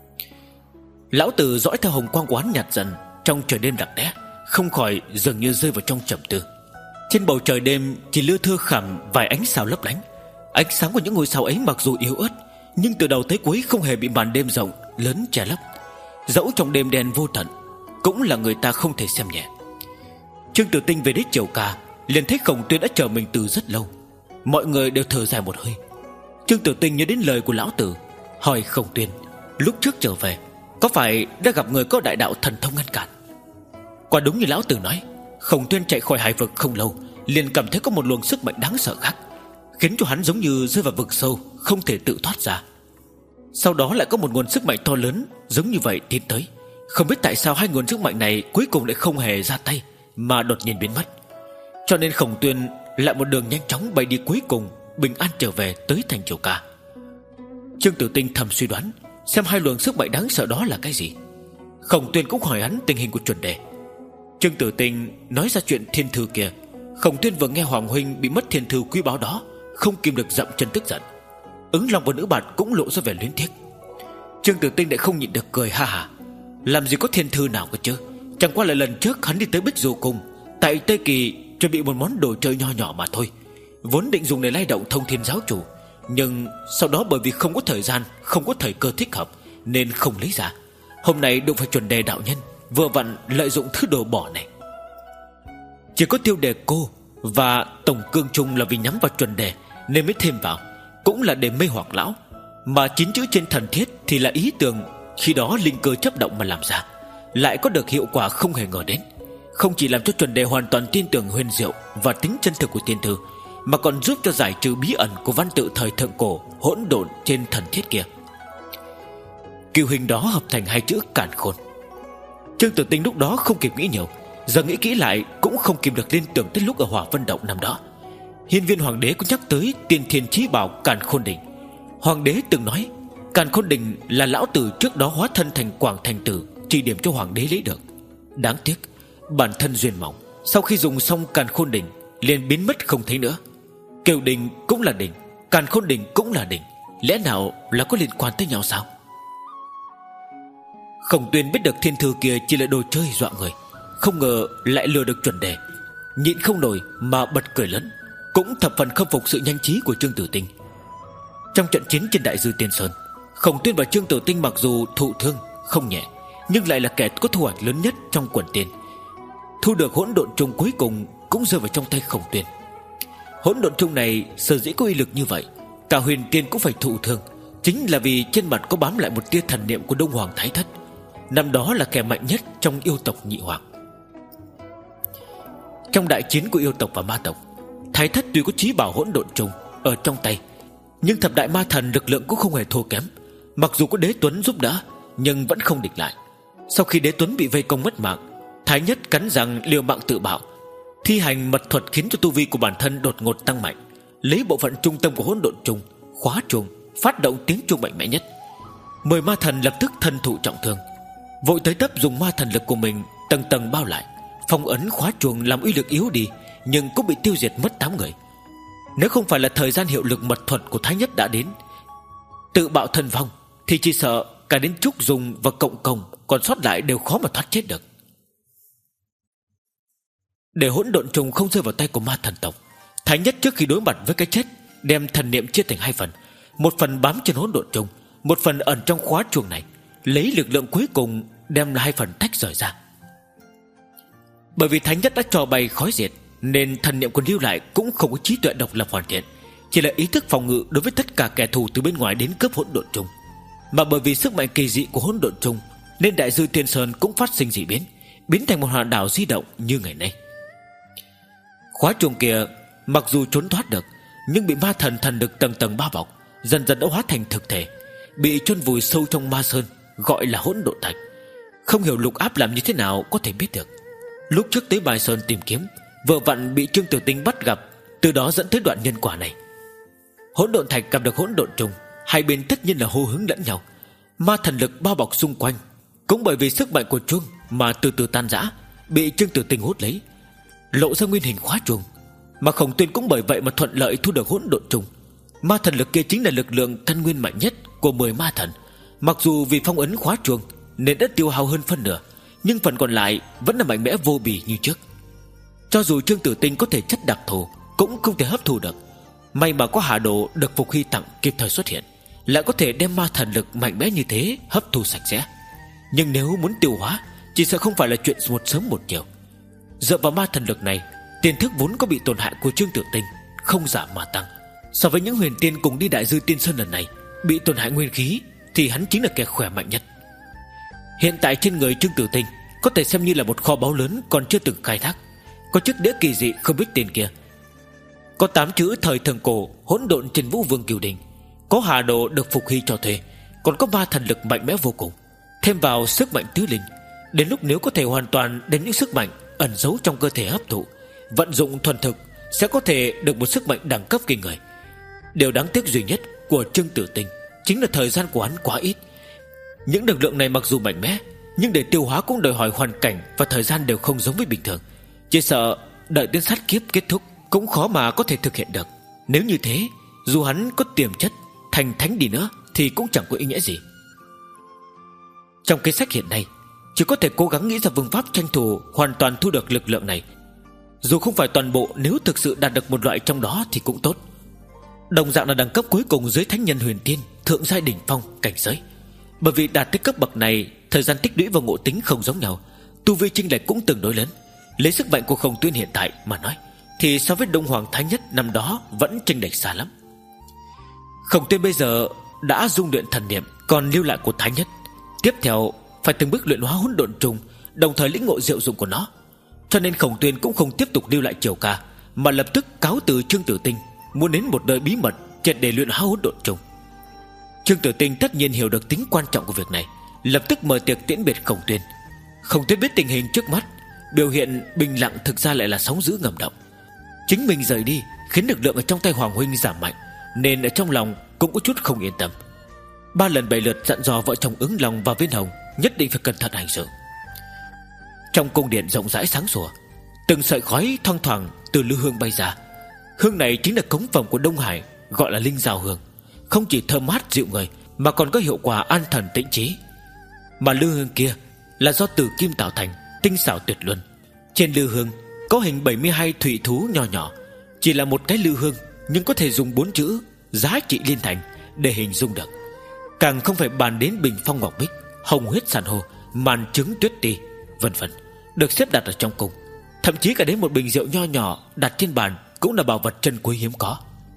Lão tử dõi theo hồng quang quán nhạt dần trong trời đêm đặc đẽ, không khỏi dường như rơi vào trong trầm tư. Trên bầu trời đêm chỉ lưa thưa khảm vài ánh sao lấp lánh. Ánh sáng của những ngôi sao ấy mặc dù yếu ớt, nhưng từ đầu tới cuối không hề bị màn đêm rộng lớn che lấp. Dẫu trong đêm đen vô tận, cũng là người ta không thể xem nhẹ. Trương Tử Tinh về đến chiều ca, liền thấy Khổng Tuyên đã chờ mình từ rất lâu. Mọi người đều thở dài một hơi. Trương Tử Tinh nhớ đến lời của lão tử, hỏi Khổng Tuyên lúc trước trở về có phải đã gặp người có đại đạo thần thông ngăn cản. Quả đúng như lão tử nói, Khổng Tuyên chạy khỏi hải vực không lâu, liền cảm thấy có một luồng sức mạnh đáng sợ khác, khiến cho hắn giống như rơi vào vực sâu, không thể tự thoát ra. Sau đó lại có một nguồn sức mạnh to lớn giống như vậy tiến tới. Không biết tại sao hai nguồn sức mạnh này cuối cùng lại không hề ra tay, mà đột nhiên biến mất. Cho nên Khổng Tuyên lại một đường nhanh chóng bay đi, cuối cùng bình an trở về tới thành Triều Ca. Trương Tử Tinh thầm suy đoán xem hai luồng sức mạnh đáng sợ đó là cái gì. Khổng Tuyên cũng hỏi hắn tình hình của chuẩn đề. Trương Tử Tinh nói ra chuyện thiên thư kia. Khổng Tuyên vừa nghe Hoàng huynh bị mất thiên thư quý báu đó, không kìm được dậm chân tức giận. Ứng Long và Nữ Bạt cũng lộ ra vẻ luyến tiếc. Trương Tử Tinh lại không nhịn được cười ha hả. Làm gì có thiên thư nào cơ chứ, chẳng qua là lần trước hắn đi tới Bích Du Cung, tại Tây Kỳ chuẩn bị một món đồ chơi nho nhỏ mà thôi, vốn định dùng để lay động Thông Thiên giáo chủ, nhưng sau đó bởi vì không có thời gian, không có thời cơ thích hợp, nên không lấy ra. Hôm nay đụng phải chuẩn đề đạo nhân, vừa vặn lợi dụng thứ đồ bỏ này. Chỉ có Tiêu Đề Cô và Tổng Cương Trung là vì nhắm vào chuẩn đề nên mới thêm vào, cũng là để mê hoặc lão. Mà chín chữ trên thần thiết thì là ý tưởng khi đó linh cơ chấp động mà làm ra, lại có được hiệu quả không hề ngờ đến. Không chỉ làm cho chuẩn đề hoàn toàn tin tưởng huyền diệu và tính chân thực của tiên thư, mà còn giúp cho giải trừ bí ẩn của văn tự thời thượng cổ hỗn độn trên thần thiết kia. Cựu hình đó hợp thành hai chữ càn khôn. Trương Tử Tinh lúc đó không kịp nghĩ nhiều, giờ nghĩ kỹ lại cũng không kịp được liên tưởng tới lúc ở Hỏa Vân Động năm đó. Hiên Viên Hoàng đế cũng nhắc tới tiên thiên chí bảo Càn Khôn Đỉnh. Hoàng đế từng nói Càn Khôn Đỉnh là lão tử trước đó hóa thân thành Quảng Thành Tử chỉ điểm cho hoàng đế lấy được. Đáng tiếc bản thân duyên mỏng, sau khi dùng xong Càn Khôn Đỉnh liền biến mất không thấy nữa. Kiều Đỉnh cũng là đỉnh, Càn Khôn Đỉnh cũng là đỉnh, lẽ nào là có liên quan tới nhau sao? Khổng Tuyên biết được thiên thư kia chỉ là đồ chơi dọa người, không ngờ lại lừa được chuẩn đề, nhịn không nổi mà bật cười lớn, cũng thập phần khâm phục sự nhanh trí của Trương Tử Tinh. Trong trận chiến trên Đại Dư Tiên Sơn, Khổng Tuyên và Trương Tử Tinh mặc dù thụ thương không nhẹ, nhưng lại là kẻ có thu hoạch lớn nhất trong quần tiên. Thu được hỗn độn chung cuối cùng cũng rơi vào trong tay Khổng Tuyên. Hỗn độn chung này sở dĩ có uy lực như vậy, cả huyền tiên cũng phải thụ thương, chính là vì trên mặt có bám lại một tia thần niệm của Đông Hoàng Thái Thất, năm đó là kẻ mạnh nhất trong yêu tộc Nhị Hoàng. Trong đại chiến của yêu tộc và ma tộc, Thái Thất tuy có chí bảo hỗn độn chung ở trong tay, nhưng thập đại ma thần lực lượng cũng không hề thua kém. Mặc dù có Đế Tuấn giúp đỡ, nhưng vẫn không địch lại. Sau khi Đế Tuấn bị vây công mất mạng, Thái Nhất cắn răng liều mạng tự bạo, thi hành mật thuật khiến cho tu vi của bản thân đột ngột tăng mạnh, lấy bộ phận trung tâm của hỗn độn chung khóa chuông, phát động tiếng chuông mạnh mẽ nhất. Mười ma thần lập tức thân thụ trọng thương, vội tới tấp dùng ma thần lực của mình tầng tầng bao lại, phong ấn khóa chuông làm uy lực yếu đi, nhưng cũng bị tiêu diệt mất tám người. Nếu không phải là thời gian hiệu lực mật thuật của Thái Nhất đã đến, tự bạo thân vong, thì chỉ sợ cả đến Trúc Dung và Cộng Công còn sót lại đều khó mà thoát chết được. Để hỗn độn trùng không rơi vào tay của ma thần tộc, Thái Nhất trước khi đối mặt với cái chết đem thần niệm chia thành hai phần, một phần bám trên hỗn độn trùng, một phần ẩn trong khóa chuông này, lấy lực lượng cuối cùng đem hai phần tách rời ra. Bởi vì Thái Nhất đã trò bày khói diệt, nên thần niệm còn lưu lại cũng không có trí tuệ độc lập hoàn thiện, chỉ là ý thức phòng ngự đối với tất cả kẻ thù từ bên ngoài đến cướp hỗn độn trùng. Mà bởi vì sức mạnh kỳ dị của hỗn độn trùng, nên Đại Dư Tiên Sơn cũng phát sinh dị biến, biến thành một hòn đảo di động như ngày nay. Khóa chuông kia mặc dù trốn thoát được, nhưng bị ma thần thần lực tầng tầng bao bọc, dần dần đã hóa thành thực thể, bị chôn vùi sâu trong ma sơn, gọi là hỗn độn thạch. Không hiểu Lục Áp làm như thế nào có thể biết được. Lúc trước tới Bài Sơn tìm kiếm, vừa vặn bị Trương Tử Tinh bắt gặp, từ đó dẫn tới đoạn nhân quả này. Hỗn độn thạch gặp được hỗn độn trùng, hai bên tất nhiên là hô hứng lẫn nhau. Ma thần lực bao bọc xung quanh, cũng bởi vì sức mạnh của chuông mà từ từ tan rã, bị Trương Tử Tinh hút lấy, lộ ra nguyên hình khóa chuông, Mà Khổng Tuyên cũng bởi vậy mà thuận lợi thu được hỗn độn trùng. Ma thần lực kia chính là lực lượng thân nguyên mạnh nhất của mười ma thần. Mặc dù vì phong ấn khóa chuông nên đã tiêu hao hơn phân nửa, nhưng phần còn lại vẫn là mạnh mẽ vô bì như trước. Cho dù Trương Tử Tinh có thể chất đặc thù cũng không thể hấp thu được. May mà có Hà Đồ được Phục Hy tặng kịp thời xuất hiện, lại có thể đem ma thần lực mạnh mẽ như thế hấp thu sạch sẽ. Nhưng nếu muốn tiêu hóa, chỉ sợ không phải là chuyện một sớm một chiều. Dựa vào ma thần lực này, tiền thức vốn có bị tổn hại của Trương Tử Tinh không giảm mà tăng. So với những huyền tiên cùng đi Đại Dư Tiên Sơn lần này, bị tổn hại nguyên khí thì hắn chính là kẻ khỏe mạnh nhất. Hiện tại trên người Trương Tử Tinh có thể xem như là một kho báu lớn còn chưa từng khai thác. Có chiếc đĩa kỳ dị không biết tên kia, có tám chữ thời thượng cổ hỗn độn trên Vũ Vương Kiều Đình, có Hà Đồ được Phục Hy cho thuê, còn có ma thần lực mạnh mẽ vô cùng, thêm vào sức mạnh tứ linh. Đến lúc nếu có thể hoàn toàn đến những sức mạnh ẩn giấu trong cơ thể hấp thụ, vận dụng thuần thực, sẽ có thể được một sức mạnh đẳng cấp kinh người. Điều đáng tiếc duy nhất của Trương Tử Tinh chính là thời gian của hắn quá ít. Những lực lượng này mặc dù mạnh mẽ, nhưng để tiêu hóa cũng đòi hỏi hoàn cảnh và thời gian đều không giống với bình thường. Chỉ sợ đợi đến sát kiếp kết thúc cũng khó mà có thể thực hiện được. Nếu như thế, dù hắn có tiềm chất thành thánh đi nữa thì cũng chẳng có ý nghĩa gì. Trong cái sách hiện nay, chỉ có thể cố gắng nghĩ ra phương pháp tranh thủ hoàn toàn thu được lực lượng này. Dù không phải toàn bộ, nếu thực sự đạt được một loại trong đó thì cũng tốt. Đồng dạng là đẳng cấp cuối cùng dưới thánh nhân huyền tiên, thượng giai đỉnh phong cảnh giới. Bởi vì đạt tới cấp bậc này, thời gian tích lũy và ngộ tính không giống nhau, tu vi chênh lệch cũng tương đối lớn. Lấy sức mạnh của Khổng Tuyên hiện tại mà nói, thì so với Đông Hoàng Thái Nhất năm đó vẫn chênh lệch xa lắm. Khổng Tuyên bây giờ đã dung luyện thần niệm còn lưu lại của Thái Nhất, tiếp theo phải từng bước luyện hóa hỗn độn trùng, đồng thời lĩnh ngộ diệu dụng của nó. Cho nên Khổng Tuyên cũng không tiếp tục lưu lại Triều Ca, mà lập tức cáo từ Trương Tử Tinh, muốn đến một nơi bí mật triệt để luyện hóa hỗn độn trùng. Trương Tử Tinh tất nhiên hiểu được tính quan trọng của việc này, lập tức mời tiệc tiễn biệt Khổng Tuyên. Khổng Tuyên biết tình hình trước mắt, biểu hiện bình lặng thực ra lại là sóng dữ ngầm động. Chính mình rời đi khiến lực lượng ở trong tay Hoàng huynh giảm mạnh, nên ở trong lòng cũng có chút không yên tâm. Ba lần bảy lượt dặn dò vợ chồng Ứng Long và Viên Hồng nhất định phải cẩn thận hành sự. Trong cung điện rộng rãi sáng sủa, từng sợi khói thoang thoảng từ lư hương bay ra. Hương này chính là cống phẩm của Đông Hải, gọi là linh giao hương. Không chỉ thơm mát dịu người, mà còn có hiệu quả an thần tĩnh trí. Mà lư hương kia là do tử kim tạo thành, tinh xảo tuyệt luân. Trên lư hương có hình bảy mươi hai thủy thú nhỏ nhỏ. Chỉ là một cái lư hương, nhưng có thể dùng bốn chữ giá trị liên thành để hình dung được. Càng không phải bàn đến bình phong ngọc bích, hồng huyết san hô, màn trứng tuyết ti, vân vân, được xếp đặt ở trong cung. Thậm chí cả đến một bình rượu nho nhỏ đặt trên bàn cũng là bảo vật chân quý hiếm có.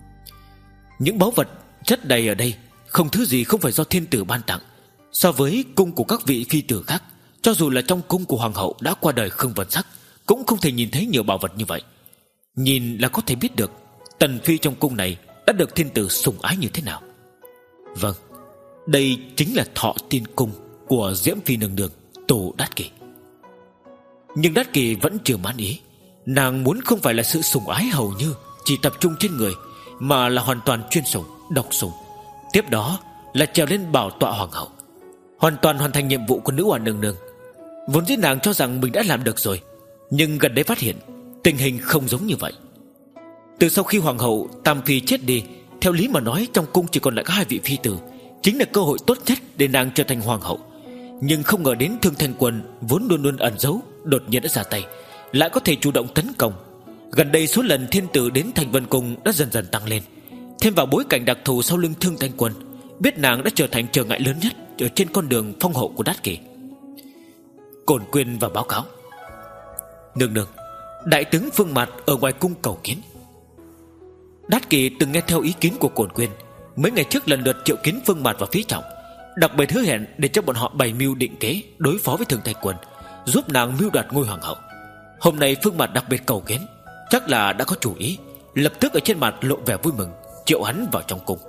Những báu vật chất đầy ở đây không thứ gì không phải do thiên tử ban tặng. So với cung của các vị phi tử khác, cho dù là trong cung của hoàng hậu đã qua đời Khương Vân Sắc, cũng không thể nhìn thấy nhiều bảo vật như vậy. Nhìn là có thể biết được tần phi trong cung này đã được thiên tử sủng ái như thế nào. Vâng, đây chính là Thọ Tiên Cung của Diễm Phi nương nương Tô Đát Kỷ. Nhưng Đát Kỷ vẫn chưa mãn ý. Nàng muốn không phải là sự sủng ái hầu như chỉ tập trung trên người, mà là hoàn toàn chuyên sủng, độc sủng. Tiếp đó là trèo lên bảo tọa hoàng hậu, hoàn toàn hoàn thành nhiệm vụ của nữ hoàng nương nương. Vốn dĩ nàng cho rằng mình đã làm được rồi, nhưng gần đây phát hiện tình hình không giống như vậy. Từ sau khi hoàng hậu Tam Phi chết đi, theo lý mà nói trong cung chỉ còn lại có hai vị phi tử, chính là cơ hội tốt nhất để nàng trở thành hoàng hậu. Nhưng không ngờ đến Thương Thanh Quân vốn luôn luôn ẩn giấu, đột nhiên đã ra tay, lại có thể chủ động tấn công. Gần đây số lần thiên tử đến Thành Vân Cung đã dần dần tăng lên. Thêm vào bối cảnh đặc thù sau lưng Thương Thanh Quân, biết nàng đã trở thành trở ngại lớn nhất ở trên con đường phong hậu của Đát Kỷ. Cổn Quyên và báo cáo: nương nương, đại tướng Phương Mạt ở ngoài cung cầu kiến. Đát Kỷ từng nghe theo ý kiến của Cổn Quyên, mấy ngày trước lần lượt triệu kiến Phương Mạt và Phí Trọng, đặc biệt hứa hẹn để cho bọn họ bày mưu định kế đối phó với Thương Thanh Quân, giúp nàng mưu đoạt ngôi hoàng hậu. Hôm nay Phương Mạt đặc biệt cầu kiến, chắc là đã có chủ ý, lập tức ở trên mặt lộ vẻ vui mừng, triệu hắn vào trong cung.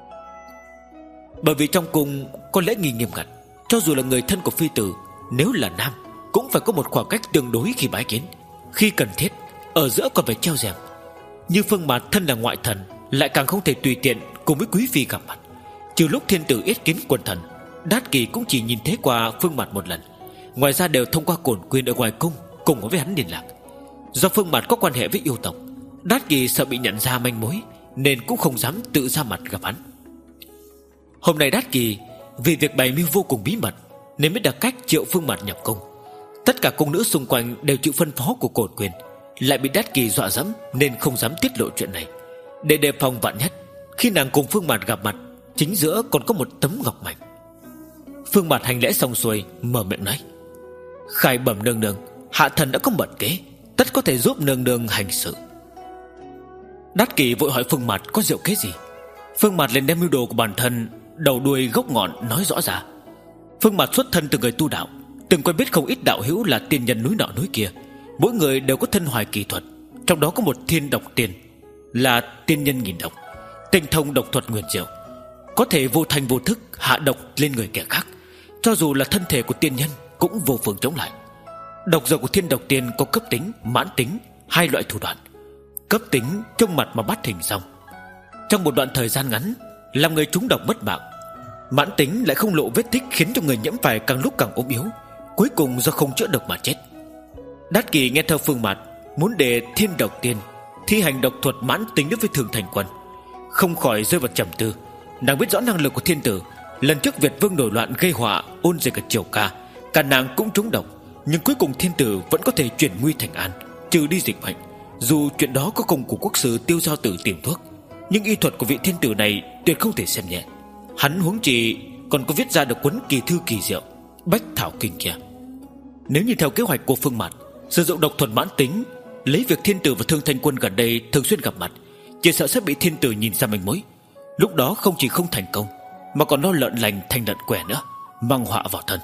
Bởi vì trong cung có lễ nghi nghiêm ngặt, cho dù là người thân của phi tử, nếu là nam cũng phải có một khoảng cách tương đối khi bái kiến. Khi cần thiết, ở giữa còn phải treo rèm. Như Phương Mạt thân là ngoại thần, lại càng không thể tùy tiện cùng với quý phi gặp mặt. Trừ lúc thiên tử yết kiến quần thần, Đát Kỷ cũng chỉ nhìn thấy qua Phương Mạt một lần, ngoài ra đều thông qua Cổn Quyên ở ngoài cung cùng với hắn liên lạc. Do Phương Mạt có quan hệ với yêu tộc, Đát Kỳ sợ bị nhận ra manh mối nên cũng không dám tự ra mặt gặp hắn. Hôm nay Đát Kỳ vì việc bày mưu vô cùng bí mật nên mới đặt cách triệu Phương Mạt nhập cung. Tất cả cung nữ xung quanh đều chịu phân phó của Cổn Quyền, lại bị Đát Kỳ dọa dẫm nên không dám tiết lộ chuyện này. Để đề phòng vạn nhất, khi nàng cùng Phương Mạt gặp mặt, chính giữa còn có một tấm ngọc mảnh. Phương Mạt hành lễ xong xuôi, mở miệng nói: "Khải bẩm nương nương, hạ thần đã có mật kế, tất có thể giúp nương nương hành sự." Đát Kỳ vội hỏi Phương Mạt có diệu kế gì. Phương Mạt liền đem mưu đồ của bản thân đầu đuôi gốc ngọn nói rõ ra. Phương Mạt xuất thân từ người tu đạo, từng quen biết không ít đạo hữu là tiên nhân núi nọ núi kia, mỗi người đều có thân hoài kỳ thuật. Trong đó có một thiên độc tiên, là tiên nhân nghìn độc, tinh thông độc thuật nguyền diệu, có thể vô thành vô thức hạ độc lên người kẻ khác. Cho dù là thân thể của tiên nhân cũng vô phương chống lại. Độc dược của thiên độc tiên có cấp tính, mãn tính, hai loại thủ đoạn. Cấp tính trông mặt mà bắt hình xong, trong một đoạn thời gian ngắn làm người trúng độc mất mạng. Mãn tính lại không lộ vết tích, khiến cho người nhiễm phải càng lúc càng ốm yếu, cuối cùng do không chữa được mà chết. Đát Kỳ nghe theo Phương Mạt muốn để thiên độc tiên thi hành độc thuật mãn tính đối với Thường Thành Quân, không khỏi rơi vào trầm tư. Nàng biết rõ năng lực của thiên tử, lần trước Việt Vương nổi loạn gây họa ôn dịch ở Triều Ca, cả nàng cũng trúng độc, nhưng cuối cùng thiên tử vẫn có thể chuyển nguy thành an, trừ đi dịch bệnh. Dù chuyện đó có công của quốc sư Tiêu Giao Tử tìm thuốc, nhưng y thuật của vị thiên tử này tuyệt không thể xem nhẹ. Hắn huống chi còn có viết ra được cuốn kỳ thư kỳ diệu Bách Thảo Kinh kia. Nếu như theo kế hoạch của Phương Mạt, sử dụng độc thuật mãn tính, lấy việc thiên tử và Thương Thanh Quân gần đây thường xuyên gặp mặt, chỉ sợ sẽ bị thiên tử nhìn ra manh mối. Lúc đó không chỉ không thành công, mà còn nó lợn lành thành lợn què nữa, mang họa vào thân.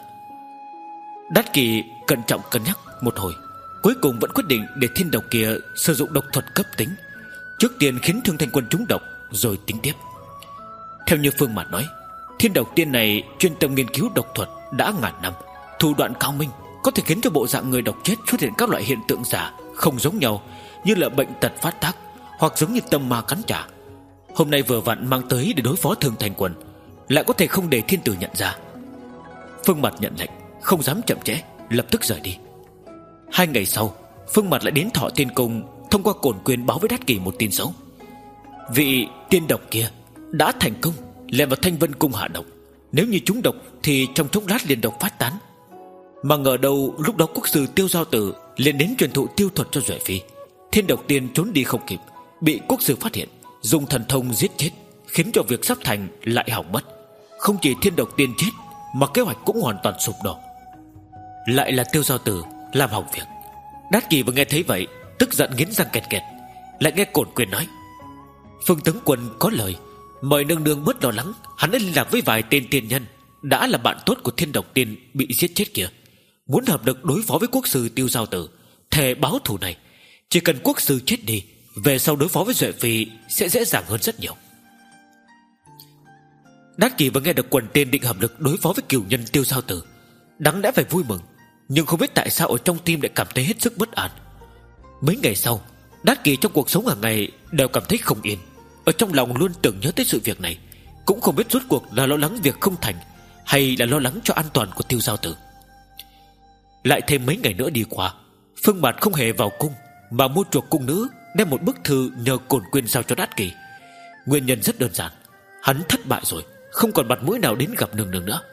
Đát Kỳ cẩn trọng cân nhắc một hồi, cuối cùng vẫn quyết định để thiên độc kia sử dụng độc thuật cấp tính, trước tiên khiến Thương Thanh Quân trúng độc rồi tính tiếp. Theo như Phương Mạt nói, thiên độc tiên này chuyên tâm nghiên cứu độc thuật đã ngàn năm, thủ đoạn cao minh, có thể khiến cho bộ dạng người độc chết xuất hiện các loại hiện tượng giả không giống nhau, như là bệnh tật phát tác, hoặc giống như tâm ma cắn trả. Hôm nay vừa vặn mang tới để đối phó Thương Thanh Quân, lại có thể không để thiên tử nhận ra. Phương Mạt nhận lệnh, không dám chậm trễ, lập tức rời đi. Hai ngày sau, Phương Mạt lại đến Thọ Tiên Cung, thông qua Cổn Quyền báo với Đát Kỳ một tin xấu. Vị tiên độc kia đã thành công lẻn vào Thanh Vân Cung hạ độc, nếu như trúng độc thì trong chốc lát liền độc phát tán. Mà ngờ đâu lúc đó quốc sư Tiêu Giao Tử liền đến truyền thụ tiêu thuật cho Duệ Phi. Thiên độc tiên trốn đi không kịp, bị quốc sư phát hiện, dùng thần thông giết chết, khiến cho việc sắp thành lại hỏng mất. Không chỉ thiên độc tiên chết, mà kế hoạch cũng hoàn toàn sụp đổ. Lại là Tiêu Giao Tử làm hỏng việc. Đát Kỳ vừa nghe thấy vậy, tức giận nghiến răng kẹt kẹt. Lại nghe Cổn Quyền nói: "Phương tướng quân có lời, mời nương nương bớt lo lắng. Hắn đã liên lạc với vài tên tiên nhân, đã là bạn tốt của thiên độc tiên bị giết chết kia, muốn hợp lực đối phó với quốc sư Tiêu Giao Tử, thề báo thù này. Chỉ cần quốc sư chết đi, về sau đối phó với Duệ Phi sẽ dễ dàng hơn rất nhiều." Đát Kỳ vừa nghe được quần tên định hợp lực đối phó với cửu nhân Tiêu Giao Tử, đáng lẽ phải vui mừng, nhưng không biết tại sao ở trong tim lại cảm thấy hết sức bất an. Mấy ngày sau, Đát Kỳ trong cuộc sống hàng ngày đều cảm thấy không yên, ở trong lòng luôn tưởng nhớ tới sự việc này, cũng không biết rốt cuộc là lo lắng việc không thành hay là lo lắng cho an toàn của Tiêu Giao Tử. Lại thêm mấy ngày nữa đi qua, Phương Mạt không hề vào cung, mà mua chuộc cung nữ, đem một bức thư nhờ Cổn Quyền giao cho Đát Kỳ. Nguyên nhân rất đơn giản, hắn thất bại rồi, không còn mặt mũi nào đến gặp nương nương nữa.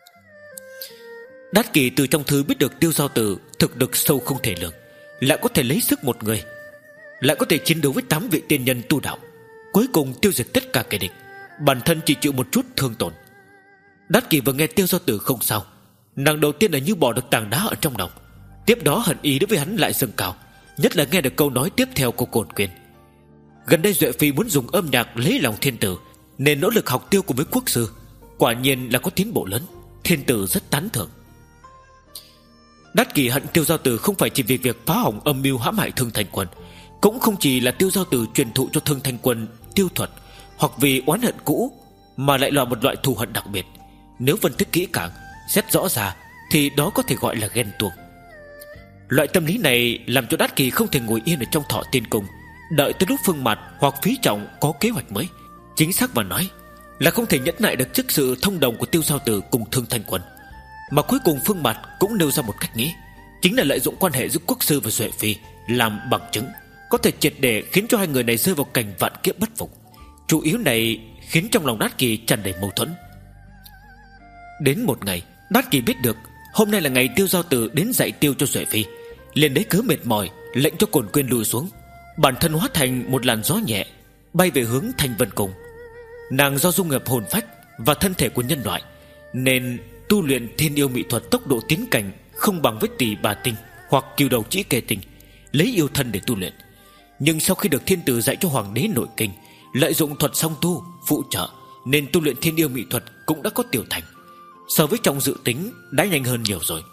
Đát Kỳ từ trong thư biết được Tiêu Giao Tử thực lực sâu không thể lường, lại có thể lấy sức một người, lại có thể chiến đấu với tám vị tiên nhân tu đạo, cuối cùng tiêu diệt tất cả kẻ địch, bản thân chỉ chịu một chút thương tổn. Đát Kỳ vừa nghe Tiêu Giao Tử không sao, nàng đầu tiên là như bỏ được tảng đá ở trong lòng. Tiếp đó hận ý đối với hắn lại dâng cao, nhất là nghe được câu nói tiếp theo của Cổn Quyền: gần đây Duệ Phi muốn dùng âm nhạc lấy lòng thiên tử, nên nỗ lực học tiêu cùng với quốc sư, quả nhiên là có tiến bộ lớn, thiên tử rất tán thưởng. Đát Kỳ hận Tiêu Giao Tử không phải chỉ vì việc phá hỏng âm mưu hãm hại Thương Thanh Quân, cũng không chỉ là Tiêu Giao Tử truyền thụ cho Thương Thanh Quân tiêu thuật, hoặc vì oán hận cũ, mà lại là một loại thù hận đặc biệt. Nếu phân tích kỹ càng, xét rõ ra, thì đó có thể gọi là ghen tuông. Loại tâm lý này làm cho Đát Kỳ không thể ngồi yên ở trong Thọ Tiên Cung, đợi tới lúc Phương Mạt hoặc Phí Trọng có kế hoạch mới. Chính xác mà nói là không thể nhẫn nại được trước sự thông đồng của Tiêu Giao Tử cùng Thương Thanh Quân. Mà cuối cùng Phương Mạt cũng nêu ra một cách nghĩ, chính là lợi dụng quan hệ giữa quốc sư và Duệ Phi làm bằng chứng, có thể triệt để khiến cho hai người này rơi vào cảnh vạn kiếp bất phục. Chủ yếu này khiến trong lòng Đát Kỳ tràn đầy mâu thuẫn. Đến một ngày, Đát Kỳ biết được hôm nay là ngày Tiêu Giao Tử đến dạy tiêu cho Duệ Phi, liền lấy cớ mệt mỏi lệnh cho Cổn Quyên lùi xuống, bản thân hóa thành một làn gió nhẹ bay về hướng Thanh Vân Cung. Nàng do dung hợp hồn phách và thân thể của nhân loại nên tu luyện thiên yêu mỹ thuật tốc độ tiến cảnh không bằng với Tỷ Bà Tinh hoặc Cửu Đầu Chỉ Kê Tinh, lấy yêu thân để tu luyện. Nhưng sau khi được thiên tử dạy cho hoàng đế nội kinh, lợi dụng thuật song tu phụ trợ, nên tu luyện thiên yêu mỹ thuật cũng đã có tiểu thành, so với trong dự tính đã nhanh hơn nhiều rồi.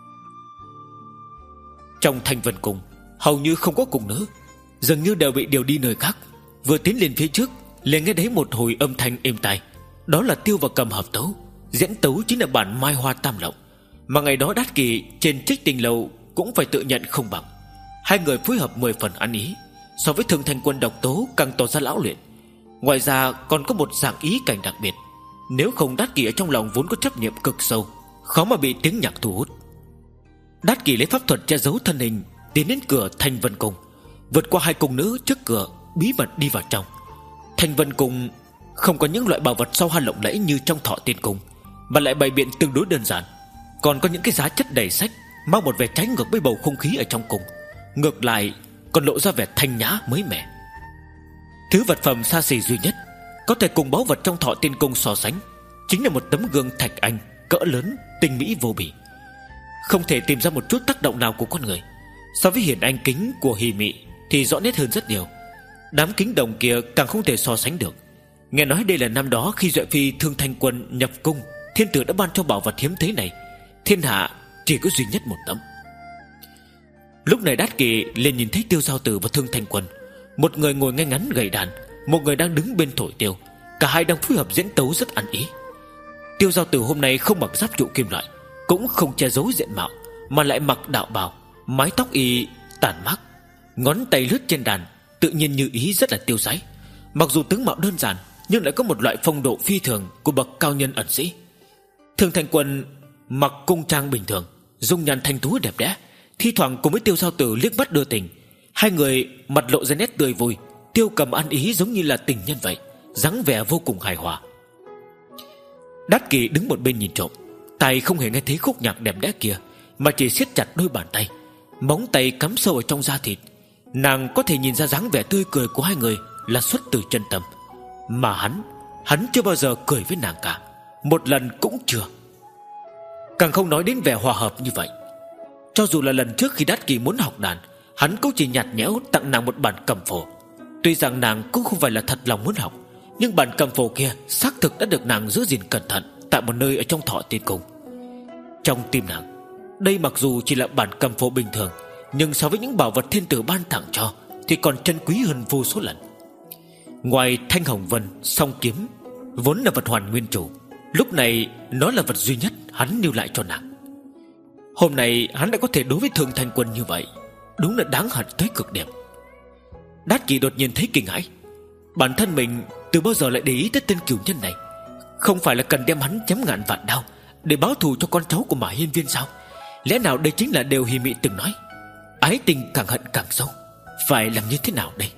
Trong Thanh Vân Cung hầu như không có cung nữ, dường như đều bị điều đi nơi khác. Vừa tiến lên phía trước liền nghe thấy một hồi âm thanh êm tai, đó là Tiêu và Cầm hợp tấu. Diễn tấu chính là bản Mai Hoa Tam Lộng mà ngày đó Đát Kỳ trên Trích Tinh Lâu cũng phải tự nhận không bằng. Hai người phối hợp mười phần ăn ý, so với Thường Thành Quân độc tố càng tỏ ra lão luyện. Ngoài ra còn có một dạng ý cảnh đặc biệt, nếu không Đát Kỳ ở trong lòng vốn có chấp niệm cực sâu, khó mà bị tiếng nhạc thu hút. Đát Kỳ lấy pháp thuật che giấu thân hình, tiến đến cửa Thanh Vân Cung, vượt qua hai cung nữ trước cửa, bí mật đi vào trong. Thanh Vân Cung không có những loại bảo vật sao hoa lộng lẫy như trong Thọ Tiên Cung, mà lại bày biện tương đối đơn giản. Còn có những cái giá chất đầy sách, mang một vẻ trái ngược với bầu không khí ở trong cung, ngược lại còn lộ ra vẻ thanh nhã mới mẻ. Thứ vật phẩm xa xỉ duy nhất có thể cùng báu vật trong Thọ Tiên Cung so sánh chính là một tấm gương thạch anh cỡ lớn, tinh mỹ vô bì, không thể tìm ra một chút tác động nào của con người. So với hiển anh kính của Hỉ Mị thì rõ nét hơn rất nhiều. Đám kính đồng kia càng không thể so sánh được. Nghe nói đây là năm đó khi Duệ Phi Thương Thanh Quân nhập cung, thiên tử đã ban cho bảo vật hiếm thế này, thiên hạ chỉ có duy nhất một tấm. Lúc này Đát Kỳ liền nhìn thấy Tiêu Giao Tử và Thương Thanh Quân, một người ngồi ngay ngắn gầy đàn, một người đang đứng bên thổi tiêu. Cả hai đang phối hợp diễn tấu rất ăn ý. Tiêu Giao Tử hôm nay không mặc giáp trụ kim loại, cũng không che giấu diện mạo, mà lại mặc đạo bào, mái tóc y tản mát, ngón tay lướt trên đàn, tự nhiên như ý, rất là tiêu sái. Mặc dù tướng mạo đơn giản, nhưng lại có một loại phong độ phi thường của bậc cao nhân ẩn sĩ. Thương Thanh Quân mặc cung trang bình thường, dung nhan thanh tú đẹp đẽ, thi thoảng cùng với Tiêu Giao Tử liếc mắt đưa tình. Hai người mặt lộ ra nét tươi vui, Tiêu Cầm ăn ý giống như là tình nhân vậy, dáng vẻ vô cùng hài hòa. Đát Kỳ đứng một bên nhìn trộm, tay không hề nghe thấy khúc nhạc đẹp đẽ kia, mà chỉ siết chặt đôi bàn tay, móng tay cắm sâu ở trong da thịt. Nàng có thể nhìn ra dáng vẻ tươi cười của hai người là xuất từ chân tâm, mà hắn Hắn chưa bao giờ cười với nàng cả, một lần cũng chưa. Càng không nói đến vẻ hòa hợp như vậy. Cho dù là lần trước khi Đát Kỳ muốn học đàn, hắn cũng chỉ nhạt nhẽo tặng nàng một bản cầm phổ. Tuy rằng nàng cũng không phải là thật lòng muốn học, nhưng bản cầm phổ kia xác thực đã được nàng giữ gìn cẩn thận tại một nơi ở trong Thọ Tiên Cung. Trong tim nàng, đây mặc dù chỉ là bản cầm phổ bình thường, nhưng so với những bảo vật thiên tử ban tặng cho thì còn trân quý hơn vô số lần. Ngoài Thanh Hồng Vân, song kiếm vốn là vật hoàn nguyên chủ, lúc này nó là vật duy nhất hắn lưu lại cho nàng. Hôm nay hắn đã có thể đối với Thương Thanh Quân như vậy, đúng là đáng hận tới cực điểm. Đát Kỳ đột nhiên thấy kinh hãi. Bản thân mình từ bao giờ lại để ý tới tên cửu nhân này? Không phải là cần đem hắn chém ngàn vạn đao để báo thù cho con cháu của Mã Hiên Viên sao? Lẽ nào đây chính là điều Hỉ Mị từng nói, ái tình càng hận càng sâu? Phải làm như thế nào đây?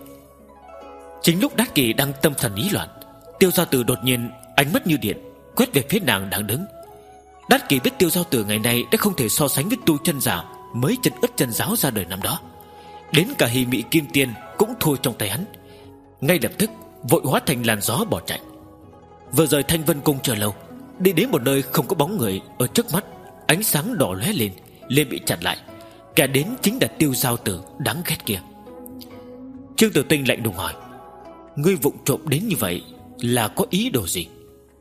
Chính lúc Đát Kỳ đang tâm thần ý loạn, Tiêu Giao Tử đột nhiên ánh mắt như điện quét về phía nàng đang đứng. Đát Kỳ biết Tiêu Giao Tử ngày nay đã không thể so sánh với tu chân giả mới chân ất chân giáo ra đời năm đó. Đến cả Hỉ Mị Kim Tiên cũng thua trong tay hắn. Ngay lập tức vội hóa thành làn gió bỏ chạy. Vừa rời Thanh Vân Cung chờ lâu, đi đến một nơi không có bóng người, ở trước mắt ánh sáng đỏ lóe lên, liền bị chặn lại. Kẻ đến chính là Tiêu Giao Tử đáng ghét kia. Trương Tử Tinh lạnh lùng hỏi: ngươi vụng trộm đến như vậy là có ý đồ gì?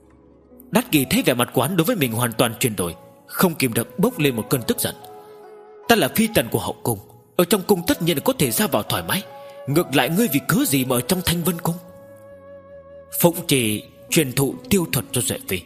Đát Kỳ thấy vẻ mặt quán đối với mình hoàn toàn chuyển đổi, không kìm được bốc lên một cơn tức giận. Ta là phi tần của hậu cung, ở trong cung tất nhiên là có thể ra vào thoải mái, ngược lại ngươi vì cớ gì mà ở trong Thanh Vân Cung? Phụng chỉ truyền thụ tiêu thuật cho Duệ Phi.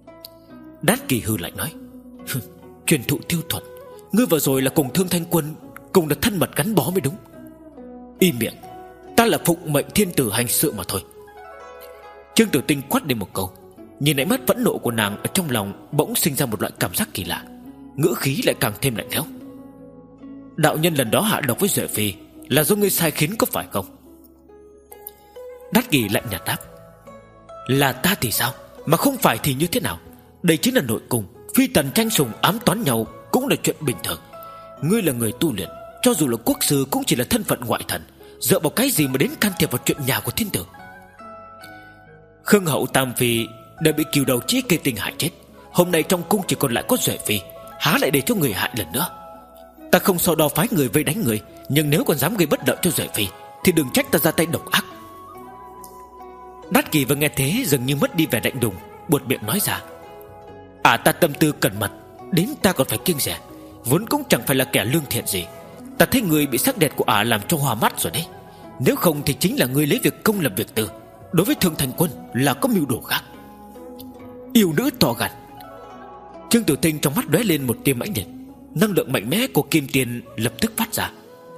Đát Kỳ hư lạnh nói: truyền thụ tiêu thuật? Ngươi vừa rồi là cùng Thương Thanh Quân cùng là thân mật gắn bó mới đúng. Im miệng, ta là phụng mệnh thiên tử hành sự mà thôi. Trương Tử Tinh quát lên một câu, nhìn ánh mắt phẫn nộ của nàng, ở trong lòng bỗng sinh ra một loại cảm giác kỳ lạ, ngữ khí lại càng thêm lạnh lẽo. Đạo nhân lần đó hạ độc với Duệ Phi Là do ngươi sai khiến có phải không? Đát Kỷ lạnh nhạt đáp: Là ta thì sao, mà không phải thì như thế nào? Đây chính là nội cung, phi tần tranh sủng ám toán nhau cũng là chuyện bình thường. Ngươi là người tu luyện, cho dù là quốc sư cũng chỉ là thân phận ngoại thần, dựa vào cái gì mà đến can thiệp vào chuyện nhà của thiên tử? Khương hậu Tam Phi đã bị cừu đầu chí kê tình hại chết, hôm nay trong cung chỉ còn lại có Duệ Phi, há lại để cho người hại lần nữa? Ta không so đo phái người vây đánh người, nhưng nếu còn dám gây bất lợi cho Duệ Phi thì đừng trách ta ra tay độc ác. Đát Kỷ vừa nghe thế dường như mất đi vẻ lạnh lùng, buột miệng nói ra: À ta tâm tư cẩn mật, đến ta còn phải kiêng dè, vốn cũng chẳng phải là kẻ lương thiện gì. Ta thấy người bị sắc đẹp của ả làm cho hoa mắt rồi đấy. Nếu không thì chính là người lấy việc công làm việc tư, đối với Thương Thành Quân là có mưu đồ khác. Yêu nữ to gan. Trương Tử Tinh trong mắt lóe lên một tia mãnh liệt, năng lượng mạnh mẽ của kim tiền lập tức phát ra.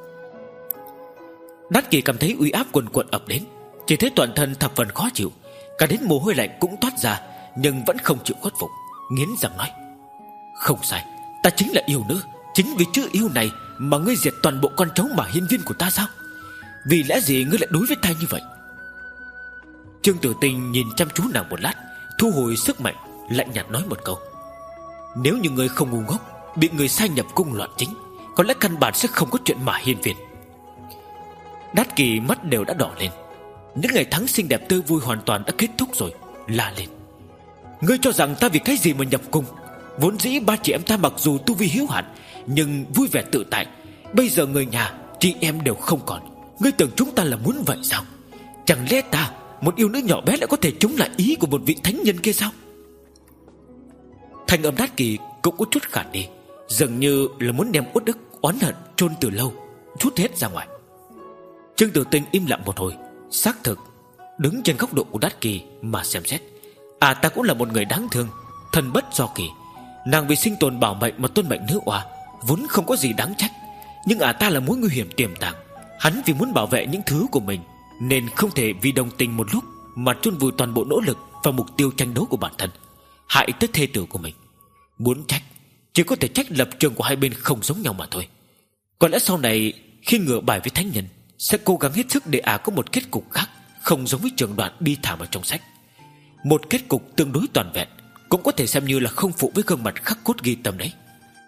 Đát Kỷ cảm thấy uy áp quần quật ập đến, chỉ thấy toàn thân thập phần khó chịu, cả đến mồ hôi lạnh cũng toát ra, nhưng vẫn không chịu khuất phục, nghiến răng nói: Không sai, ta chính là yêu nữ. Chính vì chữ yêu này mà ngươi diệt toàn bộ con cháu mà hiên viên của ta sao? Vì lẽ gì ngươi lại đối với ta như vậy? Trương Tử Tinh nhìn chăm chú nàng một lát, thu hồi sức mạnh, lạnh nhạt nói một câu: Nếu như ngươi không ngu ngốc, bị người sai nhập cung loạn chính, có lẽ căn bản sẽ không có chuyện mà hiên viên. Đát Kỷ mắt đều đã đỏ lên. Những ngày tháng xinh đẹp tươi vui hoàn toàn đã kết thúc rồi, la lên: Ngươi cho rằng ta vì cái gì mà nhập cung? Vốn dĩ ba chị em ta mặc dù tu vi hiếu hạn, nhưng vui vẻ tự tại. Bây giờ người nhà, chị em đều không còn. Ngươi tưởng chúng ta là muốn vậy sao? Chẳng lẽ ta, một yêu nữ nhỏ bé, lại có thể chống lại ý của một vị thánh nhân kia sao? Thanh âm Đát Kỷ cũng có chút khản đi, dường như là muốn đem uất ức oán hận chôn từ lâu chút hết ra ngoài. Trương Tử Tinh im lặng một hồi, xác thực đứng trên góc độ của Đát Kỷ mà xem xét, à ta cũng là một người đáng thương, thân bất do kỳ. Nàng vì sinh tồn bảo mệnh mà tuân mệnh nữ oa, vốn không có gì đáng trách. Nhưng à ta là mối nguy hiểm tiềm tàng. Hắn vì muốn bảo vệ những thứ của mình, nên không thể vì đồng tình một lúc mà chôn vùi toàn bộ nỗ lực và mục tiêu tranh đấu của bản thân, hại tới thê tử của mình. Muốn trách, chỉ có thể trách lập trường của hai bên không giống nhau mà thôi. Có lẽ sau này khi ngửa bài với thánh nhân, sẽ cố gắng hết sức để à có một kết cục khác, không giống với trường đoạn bi thảm ở trong sách. Một kết cục tương đối toàn vẹn, cũng có thể xem như là không phụ với gương mặt khắc cốt ghi tâm đấy.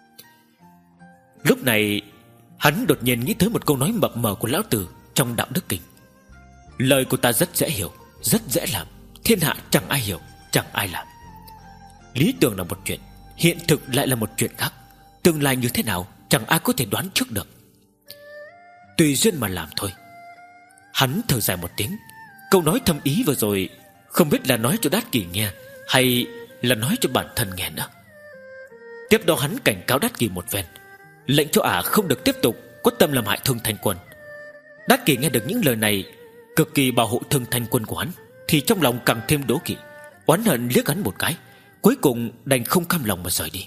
Lúc này hắn đột nhiên nghĩ tới một câu nói mập mờ của lão tử trong Đạo Đức Kinh: Lời của ta rất dễ hiểu, rất dễ làm, thiên hạ chẳng ai hiểu, chẳng ai làm. Lý tưởng là một chuyện, hiện thực lại là một chuyện khác. Tương lai như thế nào chẳng ai có thể đoán trước được. Tùy duyên mà làm thôi. Hắn thở dài một tiếng. Câu nói thâm ý vừa rồi không biết là nói cho Đát Kỷ nghe hay là nói cho bản thân nghe nữa. Tiếp đó hắn cảnh cáo Đát Kỷ một phen, lệnh cho ả không được tiếp tục có tâm làm hại Thương Thành Quân. Đát Kỷ nghe được những lời này, cực kỳ bảo hộ Thương Thành Quân của hắn, thì trong lòng càng thêm đố kỵ, oán hận liếc hắn một cái, cuối cùng đành không cam lòng mà rời đi.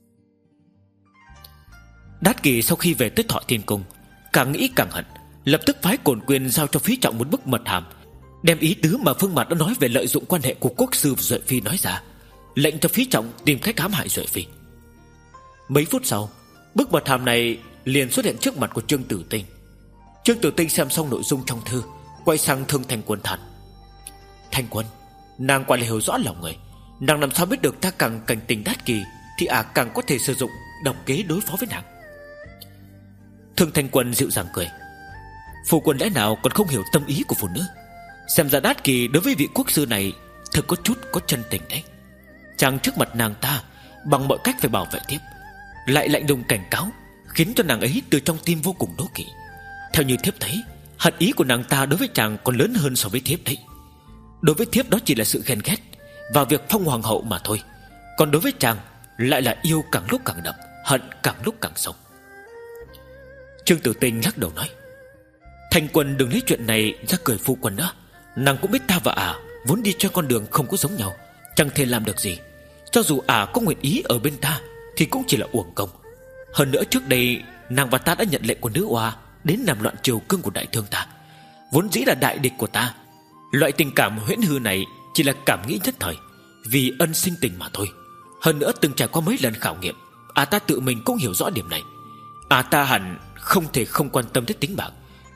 Đát Kỷ sau khi về tới Thọ Thiên Cung, càng nghĩ càng hận, lập tức phái Cổn Quyền giao cho Phí Trọng một bức mật hàm, đem ý tứ mà Phương Mạt đã nói về lợi dụng quan hệ của quốc sư và Duệ Phi nói ra, lệnh cho Phí Trọng tìm cách hãm hại Duệ Phi. Mấy phút sau, bức mật hàm này liền xuất hiện trước mặt của Trương Tử Tinh. Trương Tử Tinh xem xong nội dung trong thư, quay sang Thương Thành Quân than: Thành Quân, nàng quả là hiểu rõ lòng người. Nàng làm sao biết được ta càng cảnh tình Đát Kỷ thì ả à càng có thể sử dụng độc kế đối phó với nàng. Thương Thành Quân dịu dàng cười: Phu quân lẽ nào còn không hiểu tâm ý của phụ nữ? Xem ra Đát Kỷ đối với vị quốc sư này thực có chút có chân tình đấy. Chàng trước mặt nàng ta bằng mọi cách phải bảo vệ tiếp, lại lạnh lùng cảnh cáo, khiến cho nàng ấy từ trong tim vô cùng đố kỵ. Theo như thiếp thấy, hận ý của nàng ta đối với chàng còn lớn hơn so với thiếp đấy. Đối với thiếp đó chỉ là sự ghen ghét và việc phong hoàng hậu mà thôi, còn đối với chàng lại là yêu càng lúc càng đậm, hận càng lúc càng sâu. Trương Tử Tinh lắc đầu nói: Thành Quân đừng lấy chuyện này ra cười phu quân nữa. Nàng cũng biết ta và ả vốn đi cho con đường không có giống nhau, chẳng thể làm được gì. Cho dù ả có nguyện ý ở bên ta thì cũng chỉ là uổng công. Hơn nữa trước đây nàng và ta đã nhận lệnh của nữ oa đến làm loạn triều cương của đại thương ta, vốn dĩ là đại địch của ta. Loại tình cảm huyễn hư này chỉ là cảm nghĩ nhất thời, vì ân sinh tình mà thôi. Hơn nữa từng trải qua mấy lần khảo nghiệm, ả ta tự mình cũng hiểu rõ điểm này. Ả ta hẳn không thể không quan tâm đến tính mạng,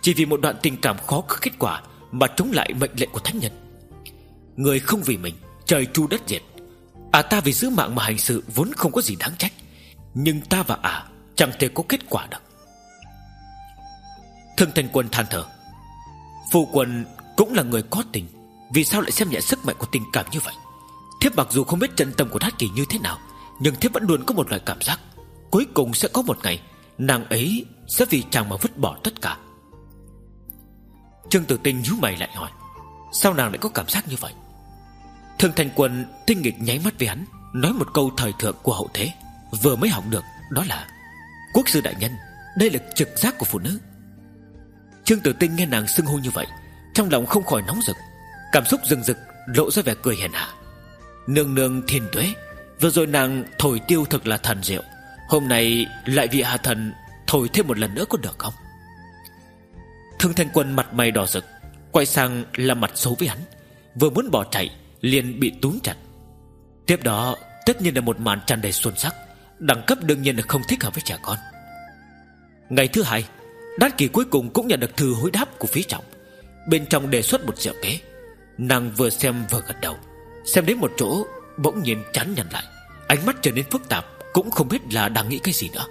chỉ vì một đoạn tình cảm khó có kết quả mà chống lại mệnh lệnh của thánh nhân. Người không vì mình, trời tru đất diệt. À ta vì giữ mạng mà hành sự vốn không có gì đáng trách, nhưng ta và ả à, chẳng thể có kết quả được. Thương Thanh Quân than thở: Phu quân cũng là người có tình, vì sao lại xem nhẹ sức mạnh của tình cảm như vậy? Thiếp mặc dù không biết chân tâm của Đát Kỷ như thế nào, nhưng thiếp vẫn luôn có một loại cảm giác cuối cùng sẽ có một ngày nàng ấy sẽ vì chàng mà vứt bỏ tất cả. Trương Tử Tinh nhíu mày lại hỏi: Sao nàng lại có cảm giác như vậy? Thương Thanh Quân tinh nghịch nháy mắt với hắn, nói một câu thời thượng của hậu thế vừa mới học được, đó là: Quốc sư đại nhân, đây là trực giác của phụ nữ. Trương Tử Tinh nghe nàng xưng hô như vậy, trong lòng không khỏi nóng rực, cảm xúc rừng rực lộ ra vẻ cười hèn hạ. Nương nương thiên tuế, vừa rồi nàng thổi tiêu thật là thần diệu, hôm nay lại vị hạ thần thổi thêm một lần nữa có được không? Thương Thanh Quân mặt mày đỏ rực, quay sang làm mặt xấu với hắn, vừa muốn bỏ chạy liền bị túm chặt. Tiếp đó tất nhiên là một màn tràn đầy xuân sắc, đẳng cấp đương nhiên là không thích hợp với trẻ con. Ngày thứ hai, Đát Kỷ cuối cùng cũng nhận được thư hối đáp của Phí Trọng. Bên trong đề xuất một diệu kế. Nàng vừa xem vừa gật đầu, xem đến một chỗ bỗng nhiên chán nhăn lại, ánh mắt trở nên phức tạp, cũng không biết là đang nghĩ cái gì nữa.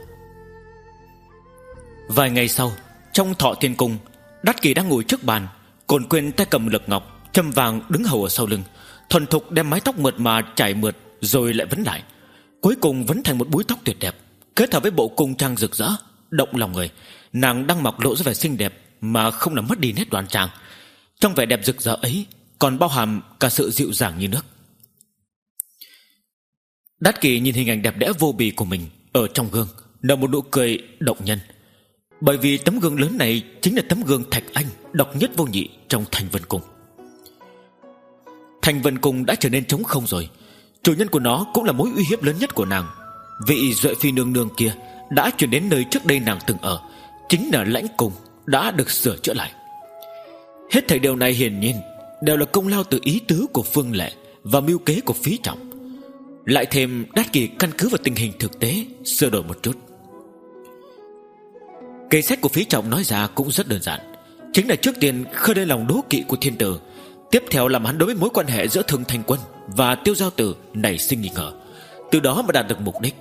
Vài ngày sau, trong Thọ Thiên Cung, Đát Kỷ đang ngồi trước bàn, cồn quên tay cầm lực ngọc, châm vàng đứng hầu ở sau lưng, thuần thục đem mái tóc mượt mà chải mượt rồi lại vấn lại, cuối cùng vấn thành một búi tóc tuyệt đẹp, kết hợp với bộ cung trang rực rỡ động lòng người. Nàng đang mặc lộ ra vẻ xinh đẹp mà không làm mất đi nét đoan trang. Trong vẻ đẹp rực rỡ ấy còn bao hàm cả sự dịu dàng như nước. Đát Kỷ nhìn hình ảnh đẹp đẽ vô bì của mình ở trong gương, nở một nụ cười động nhân. Bởi vì tấm gương lớn này chính là tấm gương Thạch Anh độc nhất vô nhị trong Thành Vân Cung. Thành Vân Cung đã trở nên trống không rồi. Chủ nhân của nó cũng là mối uy hiếp lớn nhất của nàng. Vị Duệ Phi nương nương kia đã chuyển đến nơi trước đây nàng từng ở, chính là lãnh cung đã được sửa chữa lại. Hết thảy điều này hiển nhiên đều là công lao từ ý tứ của Phương Lệ và mưu kế của Phí Trọng. Lại thêm Đát Kỷ căn cứ vào tình hình thực tế sửa đổi một chút. Kế sách của Phí Trọng nói ra cũng rất đơn giản, chính là trước tiên khơi lên lòng đố kỵ của thiên tử, tiếp theo làm hắn đối với mối quan hệ giữa Thương Thanh Quân và Tiêu Giao Tử nảy sinh nghi ngờ, từ đó mà đạt được mục đích.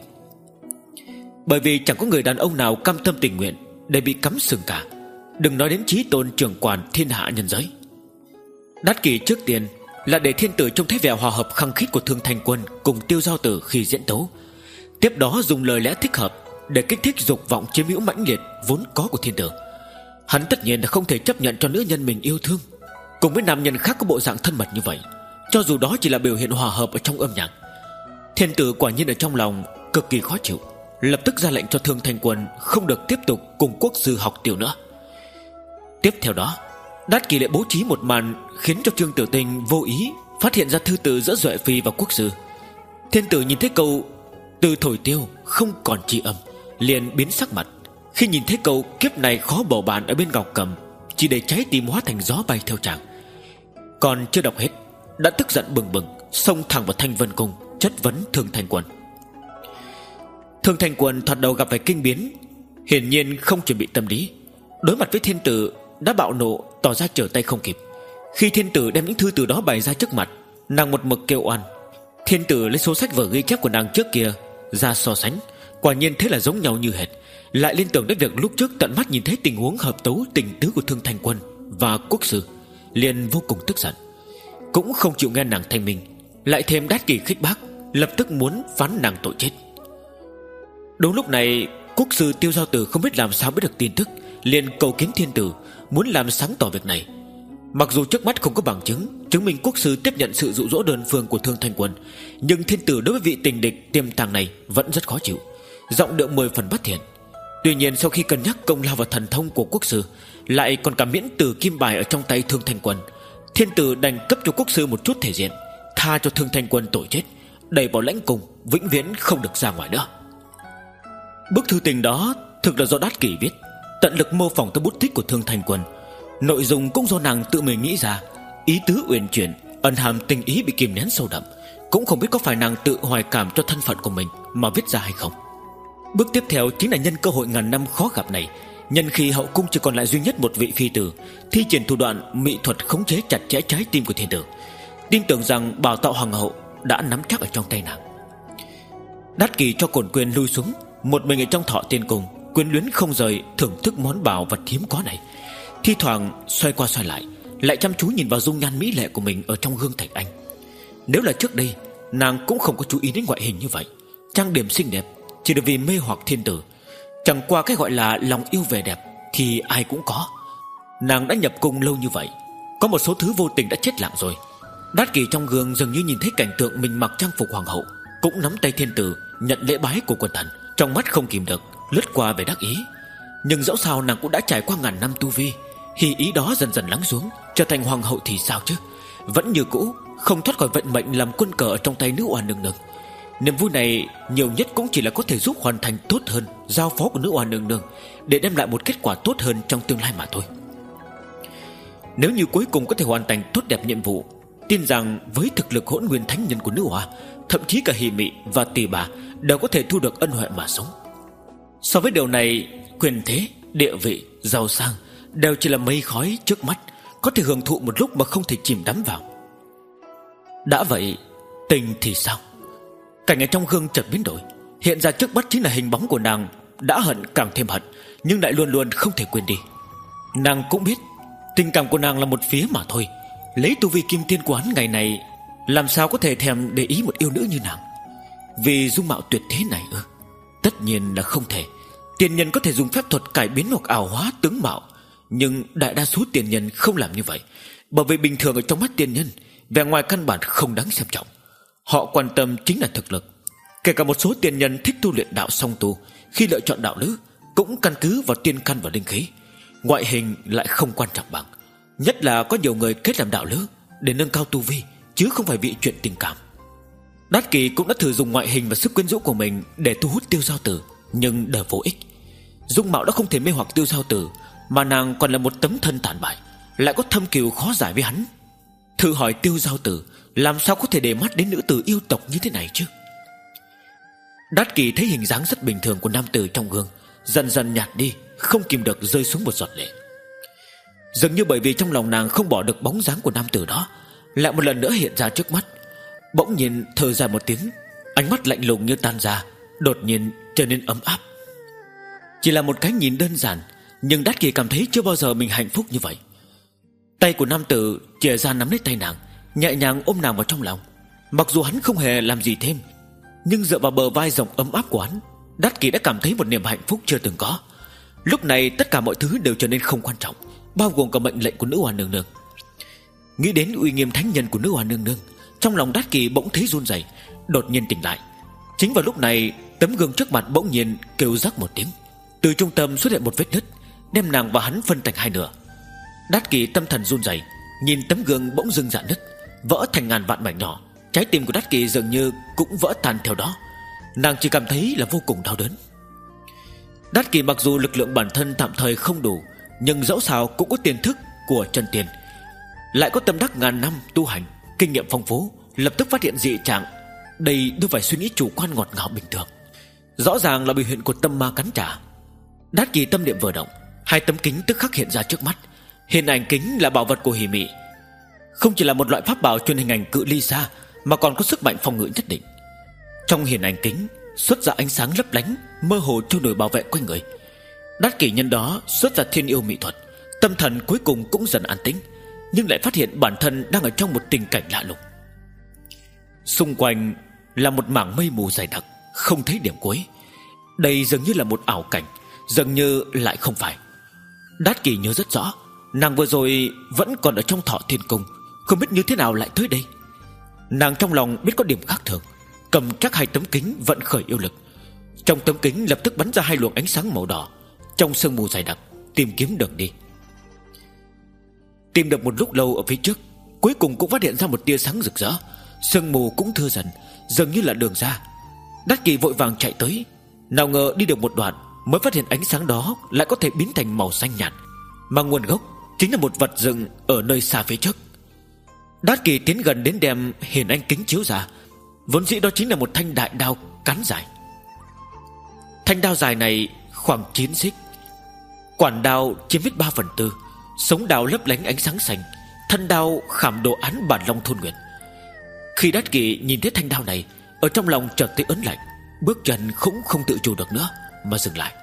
Bởi vì chẳng có người đàn ông nào cam tâm tình nguyện để bị cắm sừng cả, đừng nói đến chí tôn trưởng quản thiên hạ nhân giới. Đát Kỷ trước tiên là để thiên tử trông thấy vẻ hòa hợp khăng khít của Thương Thanh Quân cùng Tiêu Giao Tử khi diễn tấu, tiếp đó dùng lời lẽ thích hợp để kích thích dục vọng chiếm hữu mãnh liệt vốn có của thiên tử. Hắn tất nhiên là không thể chấp nhận cho nữ nhân mình yêu thương cùng với nam nhân khác có bộ dạng thân mật như vậy, cho dù đó chỉ là biểu hiện hòa hợp ở trong âm nhạc. Thiên tử quả nhiên ở trong lòng cực kỳ khó chịu, lập tức ra lệnh cho Thương Thanh Quân không được tiếp tục cùng quốc sư học tiểu nữa. Tiếp theo đó, Đát Kỷ lại bố trí một màn khiến cho Trương Tử Tinh vô ý phát hiện ra thư từ giữa Duệ Phi và quốc sư. Thiên tử nhìn thấy câu "từ thổi tiêu không còn tri âm" liền biến sắc mặt. Khi nhìn thấy câu "kiếp này khó bầu bạn" ở bên Ngọc Cầm, chỉ để trái tim hóa thành gió bay theo chàng. Còn chưa đọc hết, đã tức giận bừng bừng xông thẳng vào Thanh Vân Cung chất vấn Thương Thanh Quân. Thương Thanh Quân thoạt đầu gặp phải kinh biến, hiển nhiên không chuẩn bị tâm lý, đối mặt với thiên tử đã bạo nộ, tỏ ra trở tay không kịp. Khi thiên tử đem những thư từ đó bày ra trước mặt, nàng một mực kêu oan. Thiên tử lấy số sách vở ghi chép của nàng trước kia ra so sánh, quả nhiên thế là giống nhau như hệt. Lại liên tưởng đến việc lúc trước tận mắt nhìn thấy tình huống hợp tấu tình tứ của Thương Thanh Quân và quốc sư, liền vô cùng tức giận, cũng không chịu nghe nàng thanh minh. Lại thêm Đát Kỷ khích bác, lập tức muốn phán nàng tội chết. Đúng lúc này, quốc sư Tiêu Giao Tử không biết làm sao biết được tin tức, liền cầu kiến thiên tử, muốn làm sáng tỏ việc này. Mặc dù trước mắt không có bằng chứng chứng minh quốc sư tiếp nhận sự dụ dỗ đơn phương của Thương Thanh Quân, nhưng thiên tử đối với vị tình địch tiềm tàng này vẫn rất khó chịu, giọng điệu mười phần bất thiện. Tuy nhiên sau khi cân nhắc công lao và thần thông của quốc sư, lại còn cả miễn tử kim bài ở trong tay Thương Thanh Quân, thiên tử đành cấp cho quốc sư một chút thể diện, tha cho Thương Thanh Quân tội chết, đẩy vào lãnh cung, vĩnh viễn không được ra ngoài nữa. Bức thư tình đó thực là do Đát Kỷ viết, tận lực mô phỏng tới bút tích của Thương Thanh Quân. Nội dung cũng do nàng tự mình nghĩ ra, ý tứ uyển chuyển, ẩn hàm tình ý bị kìm nén sâu đậm, cũng không biết có phải nàng tự hoài cảm cho thân phận của mình mà viết ra hay không. Bước tiếp theo chính là nhân cơ hội ngàn năm khó gặp này, Nhân khi hậu cung chỉ còn lại duy nhất một vị phi tử, thi triển thủ đoạn mỹ thuật khống chế chặt chẽ trái tim của thiên tử, tin tưởng rằng bảo tạo hoàng hậu đã nắm chắc ở trong tay nàng. Đát Kỳ cho Cổn Quyên lui xuống, một mình ở trong Thọ Tiên Cung, quyến luyến không rời thưởng thức món bảo vật hiếm có này. Thi thoảng xoay qua xoay lại, lại chăm chú nhìn vào dung nhan mỹ lệ của mình ở trong gương thạch anh. Nếu là trước đây, nàng cũng không có chú ý đến ngoại hình như vậy, trang điểm xinh đẹp chỉ là vì mê hoặc thiên tử. Chẳng qua cái gọi là lòng yêu vẻ đẹp thì ai cũng có. Nàng đã nhập cung lâu như vậy, có một số thứ vô tình đã chết lặng rồi. Đát Kỳ trong gương dường như nhìn thấy cảnh tượng mình mặc trang phục hoàng hậu, cũng nắm tay thiên tử nhận lễ bái của quần thần, trong mắt không kìm được lướt qua vẻ đắc ý. Nhưng dẫu sao nàng cũng đã trải qua ngàn năm tu vi, thì ý đó dần dần lắng xuống, trở thành hoàng hậu thì sao chứ? Vẫn như cũ, không thoát khỏi vận mệnh làm quân cờ ở trong tay nữ oan nương nương. Niềm vui này nhiều nhất cũng chỉ là có thể giúp hoàn thành tốt hơn giao phó của nữ oan nương nương, để đem lại một kết quả tốt hơn trong tương lai mà thôi. Nếu như cuối cùng có thể hoàn thành tốt đẹp nhiệm vụ, tin rằng với thực lực hỗn nguyên thánh nhân của nữ oa, thậm chí cả Hỉ Mị và Tỷ Bà đều có thể thu được ân huệ mà sống. So với điều này, quyền thế, địa vị, giàu sang đều chỉ là mây khói trước mắt, có thể hưởng thụ một lúc mà không thể chìm đắm vào. Đã vậy, tình thì sao? Cảnh ở trong gương chợt biến đổi, hiện ra trước mắt chính là hình bóng của nàng đã hận càng thêm hận, nhưng lại luôn luôn không thể quên đi. Nàng cũng biết tình cảm của nàng là một phía mà thôi. Lấy tu vi kim tiên quán ngày này, làm sao có thể thèm để ý một yêu nữ như nàng? Vì dung mạo tuyệt thế này ư? Tất nhiên là không thể. Tiền nhân có thể dùng phép thuật cải biến hoặc ảo hóa tướng mạo, nhưng đại đa số tiền nhân không làm như vậy, bởi vì bình thường ở trong mắt tiền nhân, vẻ ngoài căn bản không đáng xem trọng. Họ quan tâm chính là thực lực. Kể cả một số tiền nhân thích tu luyện đạo song tu, khi lựa chọn đạo lữ cũng căn cứ vào tiên căn và linh khí. Ngoại hình lại không quan trọng bằng. Nhất là có nhiều người kết làm đạo lữ để nâng cao tu vi, chứ không phải vì chuyện tình cảm. Đát Kỳ cũng đã thử dùng ngoại hình và sức quyến rũ của mình để thu hút Tiêu Giao Tử, nhưng đều vô ích. Dung mạo đã không thể mê hoặc Tiêu Giao Tử, mà nàng còn là một tấm thân tàn bại, lại có thâm cừu khó giải với hắn. Thử hỏi Tiêu Giao Tử làm sao có thể để mắt đến nữ tử yêu tộc như thế này chứ? Đát Kỳ thấy hình dáng rất bình thường của nam tử trong gương dần dần nhạt đi, không kìm được rơi xuống một giọt lệ. Dường như bởi vì trong lòng nàng không bỏ được bóng dáng của nam tử đó, lại một lần nữa hiện ra trước mắt. Bỗng nhiên thở dài một tiếng, ánh mắt lạnh lùng như tan ra, đột nhiên trở nên ấm áp. Chỉ là một cái nhìn đơn giản, nhưng Đát Kỳ cảm thấy chưa bao giờ mình hạnh phúc như vậy. Tay của nam tử chìa ra nắm lấy tay nàng, nhẹ nhàng ôm nàng vào trong lòng. Mặc dù hắn không hề làm gì thêm, nhưng dựa vào bờ vai rộng ấm áp của hắn, Đát Kỳ đã cảm thấy một niềm hạnh phúc chưa từng có. Lúc này tất cả mọi thứ đều trở nên không quan trọng, bao gồm cả mệnh lệnh của nữ oan nương nương. Nghĩ đến uy nghiêm thánh nhân của nữ oan nương nương, trong lòng Đát Kỳ bỗng thấy run rẩy, đột nhiên tỉnh lại. Chính vào lúc này, tấm gương trước mặt bỗng nhiên kêu rắc một tiếng, từ trung tâm xuất hiện một vết nứt, đem nàng và hắn phân thành hai nửa. Đát Kỳ tâm thần run rẩy, nhìn tấm gương bỗng dưng rạn nứt, vỡ thành ngàn vạn mảnh nhỏ. Trái tim của Đát Kỳ dường như cũng vỡ tan theo đó. Nàng chỉ cảm thấy là vô cùng đau đớn. Đát Kỳ mặc dù lực lượng bản thân tạm thời không đủ, nhưng dẫu sao cũng có tiền thức của chân tiền, lại có tâm đắc ngàn năm tu hành, kinh nghiệm phong phú, lập tức phát hiện dị trạng. Đây đâu phải suy nghĩ chủ quan ngọt ngào bình thường, rõ ràng là biểu hiện của tâm ma cắn trả. Đát Kỳ tâm niệm vừa động, hai tấm kính tức khắc hiện ra trước mắt. Hình ảnh kính là bảo vật của Hỉ Mị, không chỉ là một loại pháp bảo truyền hình ảnh cự ly xa, mà còn có sức mạnh phòng ngự nhất định. Trong hình ảnh kính xuất ra ánh sáng lấp lánh, mơ hồ trôi nổi bảo vệ quanh người. Đát Kỳ nhân đó xuất ra thiên yêu mỹ thuật, tâm thần cuối cùng cũng dần an tĩnh, nhưng lại phát hiện bản thân đang ở trong một tình cảnh lạ lùng. Xung quanh là một mảng mây mù dày đặc, không thấy điểm cuối. Đây dường như là một ảo cảnh, dường như lại không phải. Đát Kỳ nhớ rất rõ, nàng vừa rồi vẫn còn ở trong Thọ Thiên Cung, không biết như thế nào lại tới đây. Nàng trong lòng biết có điểm khác thường, cầm chắc hai tấm kính vận khởi yêu lực. Trong tấm kính lập tức bắn ra hai luồng ánh sáng màu đỏ, trong sương mù dày đặc tìm kiếm đường đi. Tìm được một lúc lâu ở phía trước, cuối cùng cũng phát hiện ra một tia sáng rực rỡ. Sương mù cũng thưa dần, dường như là đường ra. Đát Kỳ vội vàng chạy tới, nào ngờ đi được một đoạn mới phát hiện ánh sáng đó lại có thể biến thành màu xanh nhạt, mà nguồn gốc chính là một vật dựng ở nơi xa phía trước. Đát Kỳ tiến gần đến đem hình ánh kính chiếu ra, vốn dĩ đó chính là một thanh đại đao cán dài. Thanh đao dài này khoảng chín xích, Quản đao chiếm hết ba phần tư, sống đao lấp lánh ánh sáng xanh, thân đao khảm đồ án bản long thôn nguyện. Khi Đát Kỷ nhìn thấy thanh đao này, ở trong lòng chợt thấy ớn lạnh, bước chân cũng không tự chủ được nữa mà dừng lại.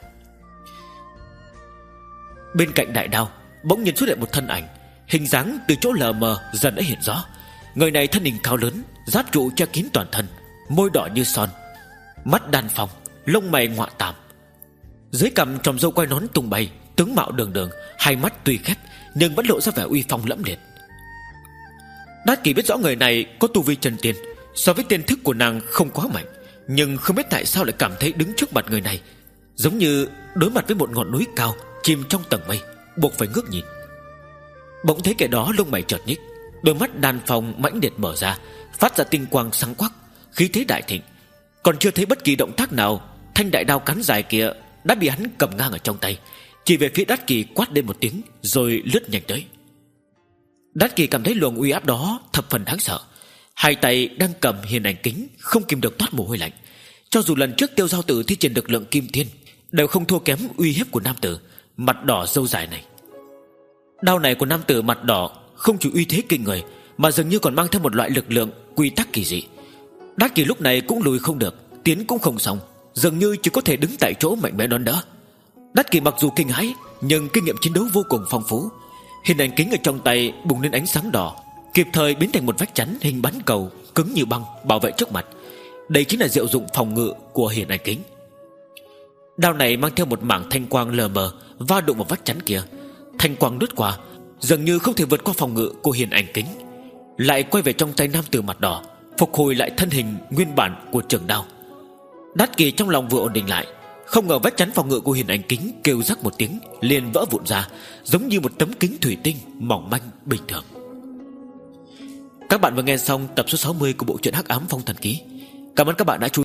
Bên cạnh đại đao bỗng nhiên xuất hiện một thân ảnh, hình dáng từ chỗ lờ mờ dần đã hiện rõ. Người này thân hình cao lớn, giáp trụ che kín toàn thân, môi đỏ như son, mắt đan phong, lông mày ngọa tàm, dưới cằm tròm râu quai nón tung bay, tướng mạo đường đường, hai mắt tuy khép nhưng vẫn lộ ra vẻ uy phong lẫm liệt. Đát Kỷ biết rõ người này có tu vi chân tiên, so với tiên thức của nàng không quá mạnh, nhưng không biết tại sao lại cảm thấy đứng trước mặt người này giống như đối mặt với một ngọn núi cao chìm trong tầng mây, buộc phải ngước nhìn. Bỗng thấy kẻ đó lông mày chợt nhích, đôi mắt đàn phòng mãnh liệt mở ra, phát ra tinh quang sáng quắc, khí thế đại thịnh. Còn chưa thấy bất kỳ động tác nào, thanh đại đao cán dài kia đã bị hắn cầm ngang ở trong tay, chỉ về phía Đát Kỷ quát lên một tiếng rồi lướt nhanh tới. Đát Kỷ cảm thấy luồng uy áp đó thập phần đáng sợ, hai tay đang cầm hiền ảnh kính không kìm được toát mồ hôi lạnh. Cho dù lần trước Tiêu Giao Tử thi triển lực lượng kim thiên đều không thua kém uy hiếp của nam tử mặt đỏ râu dài này. Đao này của nam tử mặt đỏ không chỉ uy thế kinh người, mà dường như còn mang theo một loại lực lượng quy tắc kỳ dị. Đát Kỷ lúc này cũng lùi không được, tiến cũng không xong, dường như chỉ có thể đứng tại chỗ mạnh mẽ đón đỡ. Đát Kỷ mặc dù kinh hãi nhưng kinh nghiệm chiến đấu vô cùng phong phú. Hình ảnh kính ở trong tay bùng lên ánh sáng đỏ, kịp thời biến thành một vách chắn hình bán cầu cứng như băng bảo vệ trước mặt. Đây chính là diệu dụng phòng ngự của hiển ảnh kính. Đao này mang theo một mảng thanh quang lờ mờ va đụng vào vách chắn kia, thanh quang lướt qua, dường như không thể vượt qua phòng ngự của hiển ảnh kính, lại quay về trong tay nam tử mặt đỏ, phục hồi lại thân hình nguyên bản của trường đao. Đát Kỷ trong lòng vừa ổn định lại, không ngờ vách chắn phòng ngự của hiển ảnh kính kêu rắc một tiếng liền vỡ vụn ra, giống như một tấm kính thủy tinh mỏng manh bình thường. Các bạn vừa nghe xong tập số sáu mươi của bộ truyện Hắc Ám Phong Thần Ký. Cảm ơn các bạn đã chú ý.